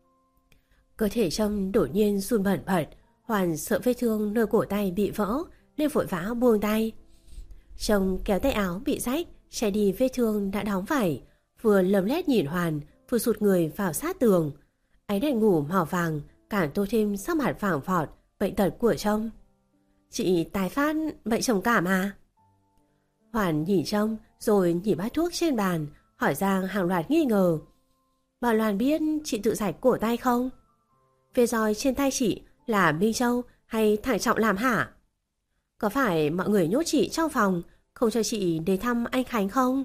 Cơ thể Trâm đột nhiên run bẩn bật. Hoàn sợ vết thương nơi cổ tay bị vỡ nên vội vã buông tay. Trông kéo tay áo bị rách, che đi vết thương đã đóng vải, vừa lấm lét nhìn Hoàn, vừa sụt người vào sát tường. Ánh đèn ngủ màu vàng càng tô thêm sắc mặt vàng vọt bệnh tật của Trông. Chị tái phát bệnh trầm cảm à? Hoàn nhìn Trông rồi nhìn bát thuốc trên bàn, hỏi ra hàng loạt nghi ngờ. Bà Loan biết chị tự rạch cổ tay không? Vết roi trên tay chị là Minh Châu hay Thải Trọng làm hả? Có phải mọi người nhốt chị trong phòng, không cho chị đến thăm anh Khánh không?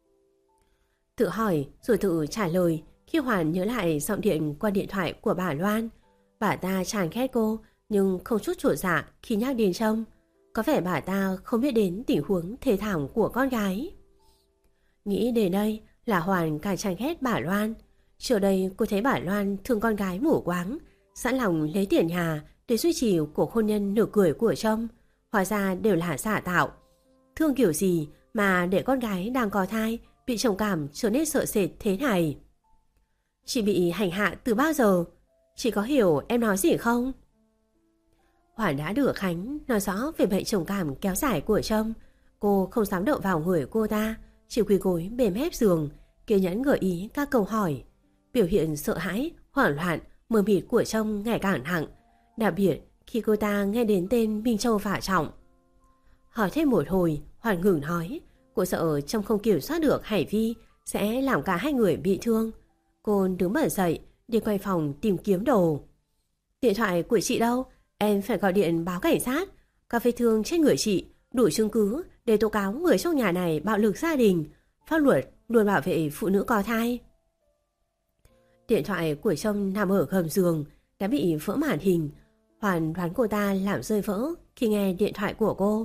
Tự hỏi rồi tự trả lời khi Hoàn nhớ lại giọng điện qua điện thoại của bà Loan. Bà ta chán ghét cô nhưng không chút chột dạ khi nhắc đến Trông. Có vẻ bà ta không biết đến tình huống thê thảm của con gái. Nghĩ đến đây là Hoàn càng chán ghét bà Loan. Trước đây cô thấy bà Loan thương con gái mù quáng, sẵn lòng lấy tiền nhà để duy trì cuộc hôn nhân nửa cười của Trông. Hóa ra đều là giả tạo. Thương kiểu gì mà để con gái đang có thai bị trầm cảm trở nên sợ sệt thế này? Chị bị hành hạ từ bao giờ? Chị có hiểu em nói gì không? Hoàn đã được Khánh nói rõ về bệnh trầm cảm kéo dài của Trông. Cô không dám động vào người cô ta, chỉ quỳ gối bên mép giường, kiên nhẫn gợi ý các câu hỏi. Biểu hiện sợ hãi, hoảng loạn, mờ mịt của Trông ngày càng nặng, đặc biệt khi cô ta nghe đến tên Minh Châu và Trọng. Hỏi thêm một hồi, Hoàn ngừng nói. Cô sợ Trông không kiểm soát được hành vi sẽ làm cả hai người bị thương. Cô đứng bật dậy đi quay phòng tìm kiếm đồ. Điện thoại của chị đâu? Em phải gọi điện báo cảnh sát. Các vết thương trên người chị đủ chứng cứ để tố cáo người trong nhà này bạo lực gia đình. Pháp luật luôn bảo vệ phụ nữ có thai. Điện thoại của Trông nằm ở gầm giường đã bị vỡ màn hình. Hoàn đoán cô ta làm rơi vỡ khi nghe điện thoại của cô.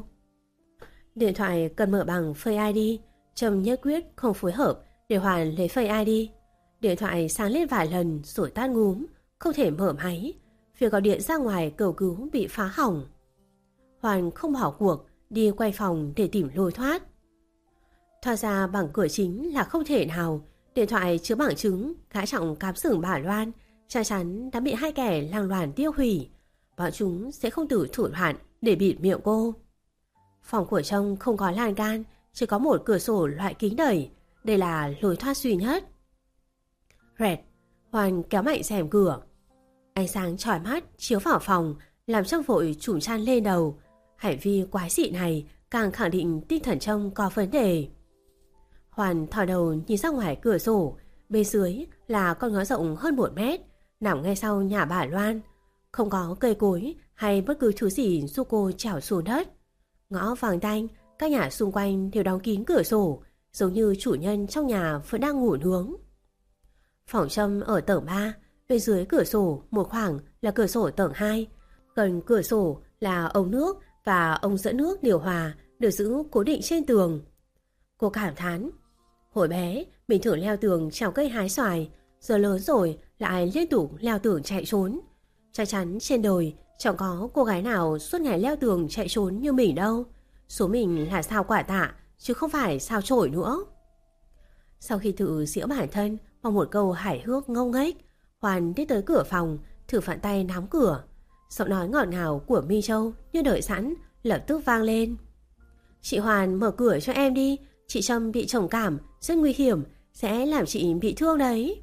Điện thoại cần mở bằng Face i đê. Trông nhất quyết không phối hợp để Hoàn lấy Face i đê. Điện thoại sáng lên vài lần rồi tắt ngúm, không thể mở máy. Việc gọi điện ra ngoài cầu cứu bị phá hỏng. Hoàn không bỏ cuộc, đi quay phòng để tìm lối thoát. Thoát ra bằng cửa chính là không thể nào. Điện thoại chứa bằng chứng gã Trọng cám xưởng bà Loan chắc chắn đã bị hai kẻ lang loàn tiêu hủy. Bọn chúng sẽ không từ thủ đoạn để bịt miệng cô. Phòng của Trông không có lan can, chỉ có một cửa sổ loại kính đẩy. Đây là lối thoát duy nhất. Rẹt, Hoàn kéo mạnh rèm cửa. Ánh sáng chói mắt chiếu vào phòng, làm Trông vội trùm chăn lên đầu. Hành vi quái dị này càng khẳng định tinh thần Trông có vấn đề. Hoàn thò đầu nhìn ra ngoài cửa sổ. Bên dưới là con ngõ rộng hơn một mét, nằm ngay sau nhà bà Loan. Không có cây cối hay bất cứ thứ gì giúp cô trèo xuống đất. Ngõ vàng tanh, các nhà xung quanh đều đóng kín cửa sổ, giống như chủ nhân trong nhà vẫn đang ngủ nướng. Phòng Trâm ở tầng ba, bên dưới cửa sổ một khoảng là cửa sổ tầng hai. Gần cửa sổ là ống nước và ống dẫn nước điều hòa được giữ cố định trên tường. Cô cảm thán, hồi bé mình thử leo tường trèo cây hái xoài, giờ lớn rồi lại liên tục leo tường chạy trốn. Chắc chắn trên đời chẳng có cô gái nào suốt ngày leo tường chạy trốn như mình đâu. Số mình là sao quả tạ chứ không phải sao chổi nữa. Sau khi tự giễu bản thân bằng một câu hài hước ngông nghếch, Hoàn đi tới cửa phòng, thử phản tay nắm cửa. Giọng nói ngọt ngào của My Châu như đợi sẵn lập tức vang lên. Chị Hoàn mở cửa cho em đi, chị Trâm bị trầm cảm, rất nguy hiểm, sẽ làm chị bị thương đấy.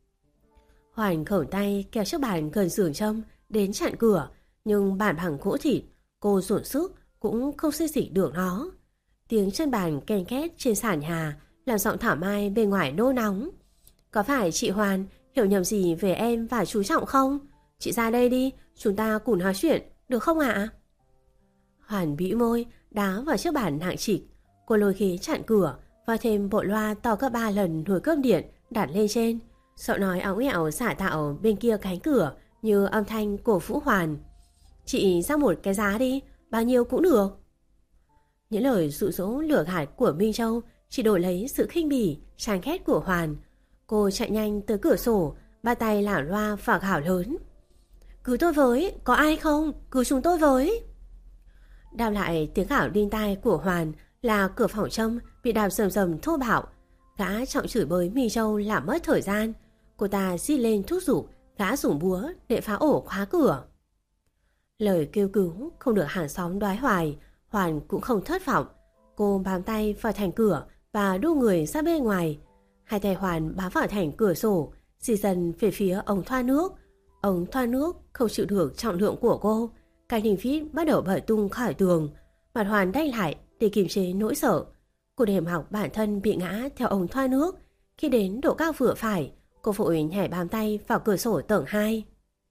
Hoàn khẩu tay kéo chiếc bàn gần giường Trâm đến chặn cửa, nhưng bàn bằng gỗ thịt, cô dồn sức cũng không xê dịch được nó. Tiếng chân bàn ken két trên sàn nhà làm giọng thảo mai bên ngoài nô nóng. Có phải chị Hoàn hiểu nhầm gì về em và chú Trọng không? Chị ra đây đi, chúng ta cùng nói chuyện, được không ạ? Hoàn bĩu môi, đá vào chiếc bàn nặng trịch. Cô lôi ghế chặn cửa và thêm bộ loa to gấp ba lần nồi cơm điện đặt lên trên. Giọng nói óng ẻo giả tạo bên kia cánh cửa như âm thanh cổ vũ Hoàn. Chị ra một cái giá đi, bao nhiêu cũng được. Những lời dụ dỗ lừa gạt của Minh Châu chỉ đổi lấy sự khinh bỉ, chán ghét của Hoàn. Cô chạy nhanh tới cửa sổ, ba tay lảo loa và gào lớn. Cứu tôi với, có ai không? Cứu chúng tôi với. Đáp lại tiếng gào đinh tai của Hoàn là cửa phòng Trâm bị đạp rầm rầm thô bạo. Gã Trọng chửi bới Minh Châu làm mất thời gian. Cô ta rít lên thúc giục gã dùng búa để phá ổ khóa cửa. Lời kêu cứu không được hàng xóm đoái hoài, Hoàn cũng không thất vọng. Cô bám tay vào thành cửa và đu người ra bên ngoài. Hai tay Hoàn bám vào thành cửa sổ, di dần về phía ống thoa nước. Ống thoa nước không chịu được trọng lượng của cô. Cái đình vít bắt đầu bật tung khỏi tường. Mặt Hoàn đanh lại để kiềm chế nỗi sợ. Cô đềm học bản thân bị ngã theo ống thoa nước. Khi đến độ cao vừa phải, cô vội nhảy bám tay vào cửa sổ tầng hai.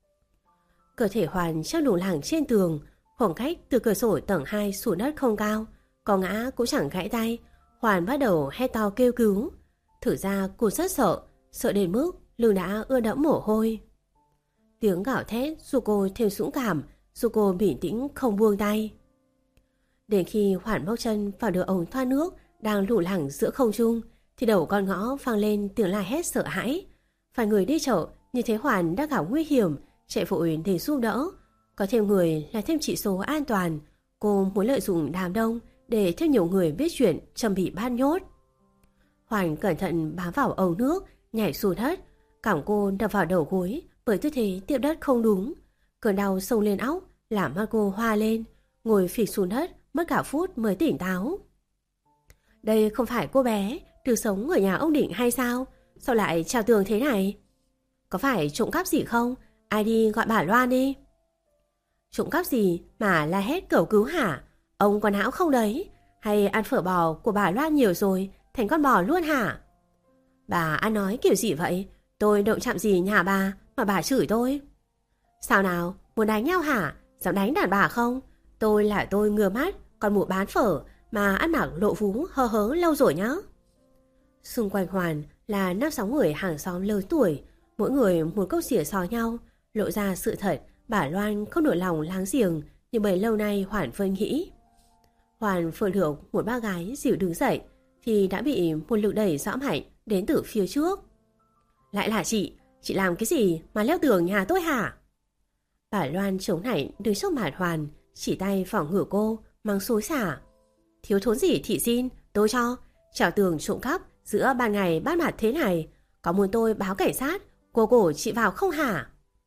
Cơ thể Hoàn chắc đủ lẳng trên tường. Khoảng cách từ cửa sổ tầng hai xuống đất không cao, có ngã cũng chẳng gãy tay. Hoàn bắt đầu hét to kêu cứu. Thử ra cô rất sợ, sợ đến mức lưng đã ưa đẫm mồ hôi. Tiếng gào thét giúp cô thêm dũng cảm, giúp cô bình tĩnh không buông tay. Đến khi Hoàn móc chân vào được ống thoát nước đang lủng lẳng giữa không trung, thì đầu con ngõ vang lên tiếng la hét sợ hãi. Phải người đi chợ nhìn thấy Hoàn đã gặp nguy hiểm, chạy vội để giúp đỡ. Có thêm người là thêm chỉ số an toàn. Cô muốn lợi dụng đám đông để thêm nhiều người biết chuyện Trâm bị bắt nhốt. Hoàn cẩn thận bám vào ống nước, nhảy xuống đất. Cẳng cô đập vào đầu gối bởi tư thế tiếp đất không đúng. Cơn đau xông lên óc làm mắt cô hoa lên, ngồi phịch xuống đất mất cả phút mới tỉnh táo. Đây không phải cô bé được sống ở nhà ông Định hay sao? Sao lại trèo tường thế này? Có phải trộm cắp gì không? Ai đi gọi bà Loan đi. Trộm cắp gì mà la hét cầu cứu hả? Ông có não không đấy? Hay ăn phở bò của bà Loan nhiều rồi thành con bò luôn hả? Bà ăn nói kiểu gì vậy? Tôi động chạm gì nhà bà mà bà chửi tôi? Sao nào, muốn đánh nhau hả? Dám đánh đàn bà không? Tôi là tôi ngừa mắt, còn mụ bán phở mà ăn mặc lộ vú hơ hớ lâu rồi nhá. Xung quanh Hoàn là năm sáu người hàng xóm lớn tuổi, mỗi người một câu xỉa xò nhau, lộ ra sự thật bà Loan không nổi lòng láng giềng như bấy lâu nay Hoàn vẫn nghĩ. Hoàn vừa được một ba gái dịu đứng dậy thì đã bị một lực đẩy rõ mạnh đến từ phía trước. Lại là chị, chị làm cái gì mà leo tường nhà tôi hả? Bà Loan chống nảy đứng trước mặt Hoàn, chỉ tay vào ngửa cô, mang xối xả. Thiếu thốn gì thì xin, tôi cho. Trèo tường trộm cắp giữa ban ngày ban mặt thế này, có muốn tôi báo cảnh sát, cô cổ chị vào không hả?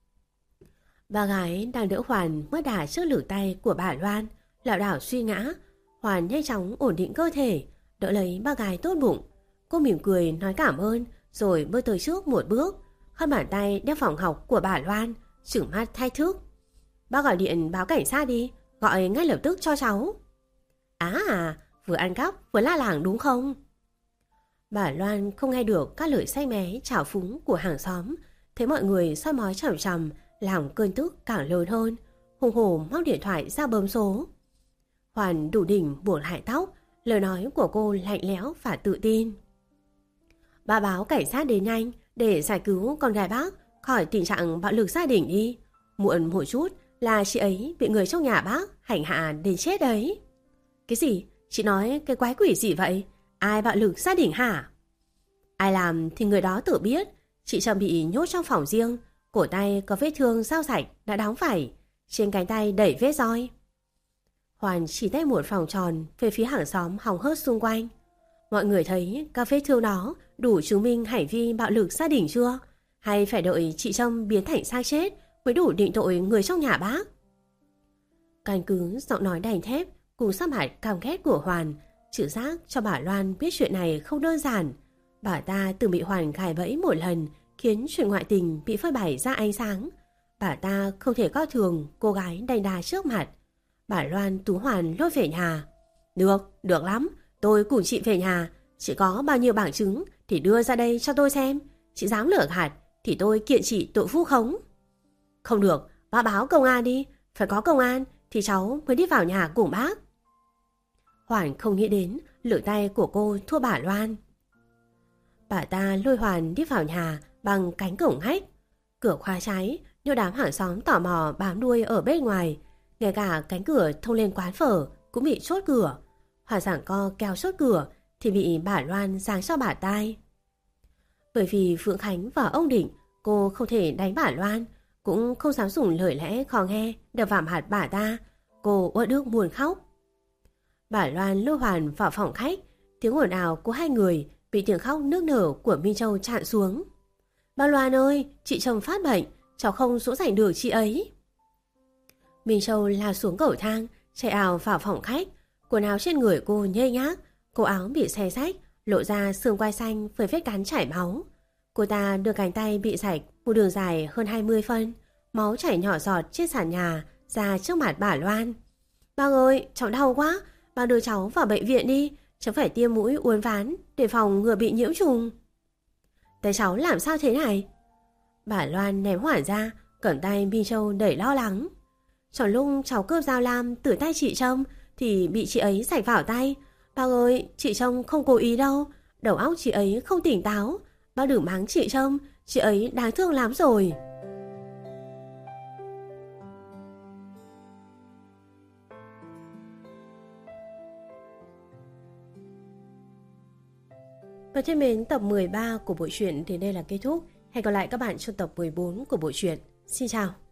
Bà gái đang đỡ Hoàn mất đà trước lử tay của bà Loan, lảo đảo suy ngã. Hoàn nhanh chóng ổn định cơ thể, đỡ lấy bà gái tốt bụng. Cô mỉm cười nói cảm ơn, rồi bước tới trước một bước, hất bàn tay đeo phòng học của bà Loan, trừng mắt thách thức. Bác gọi điện báo cảnh sát đi, gọi ngay lập tức cho cháu. Á à, vừa ăn cắp vừa la làng đúng không? Bà Loan không nghe được các lời say mé trào phúng của hàng xóm, thấy mọi người soi mói chằm chằm, lòng cơn tức càng lớn hơn, hùng hổ móc điện thoại ra bấm số. Hoàn đủ đỉnh buộc lại tóc, lời nói của cô lạnh lẽo và tự tin. Bà báo cảnh sát đến nhanh để giải cứu con gái bác khỏi tình trạng bạo lực gia đình đi. Muộn một chút là chị ấy bị người trong nhà bác hành hạ đến chết đấy. Cái gì? Chị nói cái quái quỷ gì vậy? Ai bạo lực gia đình hả? Ai làm thì người đó tự biết. Chị Trâm bị nhốt trong phòng riêng, cổ tay có vết thương dao sạch đã đóng vảy, trên cánh tay đẩy vết roi. Hoàn chỉ tay một vòng tròn về phía hàng xóm hòng hớt xung quanh. Mọi người thấy các vết thương đó đủ chứng minh hành vi bạo lực gia đình chưa? Hay phải đợi chị Trâm biến thành xác chết mới đủ định tội người trong nhà bác? Căn cứ giọng nói đành thép cùng sắc mặt cam ghét của Hoàn, trừ giác cho bà Loan biết chuyện này không đơn giản. Bà ta từng bị Hoàn gài bẫy một lần, khiến chuyện ngoại tình bị phơi bày ra ánh sáng. Bà ta không thể coi thường cô gái đành đà trước mặt. Bà Loan tú Hoàn lôi về nhà. Được, được lắm, tôi cùng chị về nhà. Chị có bao nhiêu bằng chứng thì đưa ra đây cho tôi xem. Chị dám lừa gạt thì tôi kiện chị tội vu khống. Không được, bác báo công an đi. Phải có công an thì cháu mới đi vào nhà cùng bác. Hoàn không nghĩ đến lửa tay của cô thua bà Loan. Bà ta lôi Hoàn đi vào nhà bằng cánh cổng ngách. Cửa khóa trái, nhiều đám hàng xóm tò mò bám đuôi ở bên ngoài. Ngay cả cánh cửa thông lên quán phở cũng bị chốt cửa. Hoàn giảng co kéo chốt cửa thì bị bà Loan giáng cho bà tai. Bởi vì Phượng Khánh và ông Định, cô không thể đánh bà Loan, cũng không dám dùng lời lẽ khó nghe đập vào mặt bà ta. Cô uất ức buồn khóc. Bà Loan lôi Hoàn vào phòng khách, tiếng ồn ào của hai người bị tiếng khóc nức nở của Minh Châu chặn xuống. Bác Loan ơi, chị chồng phát bệnh, cháu không dỗ dành được chị ấy. Minh Châu lao xuống cầu thang, chạy ảo vào phòng khách. Quần áo trên người cô nhây nhác, cổ áo bị xé rách, lộ ra xương quai xanh với vết cắn chảy máu. Cô ta đưa cánh tay bị rạch một đường dài hơn hai mươi phân, máu chảy nhỏ giọt trên sàn nhà ra trước mặt bà Loan. Bác ơi, cháu đau quá, bác đưa cháu vào bệnh viện đi, cháu phải tiêm mũi uốn ván để phòng ngừa bị nhiễm trùng. Tay cháu làm sao thế này? Bà Loan ném hoảng ra, cầm tay Minh Châu đẩy lo lắng. Trong lúc cháu cướp dao lam từ tay chị Trông thì bị chị ấy rạch vào tay. Bác ơi, chị Trông không cố ý đâu, đầu óc chị ấy không tỉnh táo. Bác đừng mắng chị Trông, chị ấy đáng thương lắm rồi. Và thân mến, tập mười ba của bộ truyện đến đây là kết thúc. Hẹn gặp lại các bạn trong tập mười bốn của bộ truyện. Xin chào.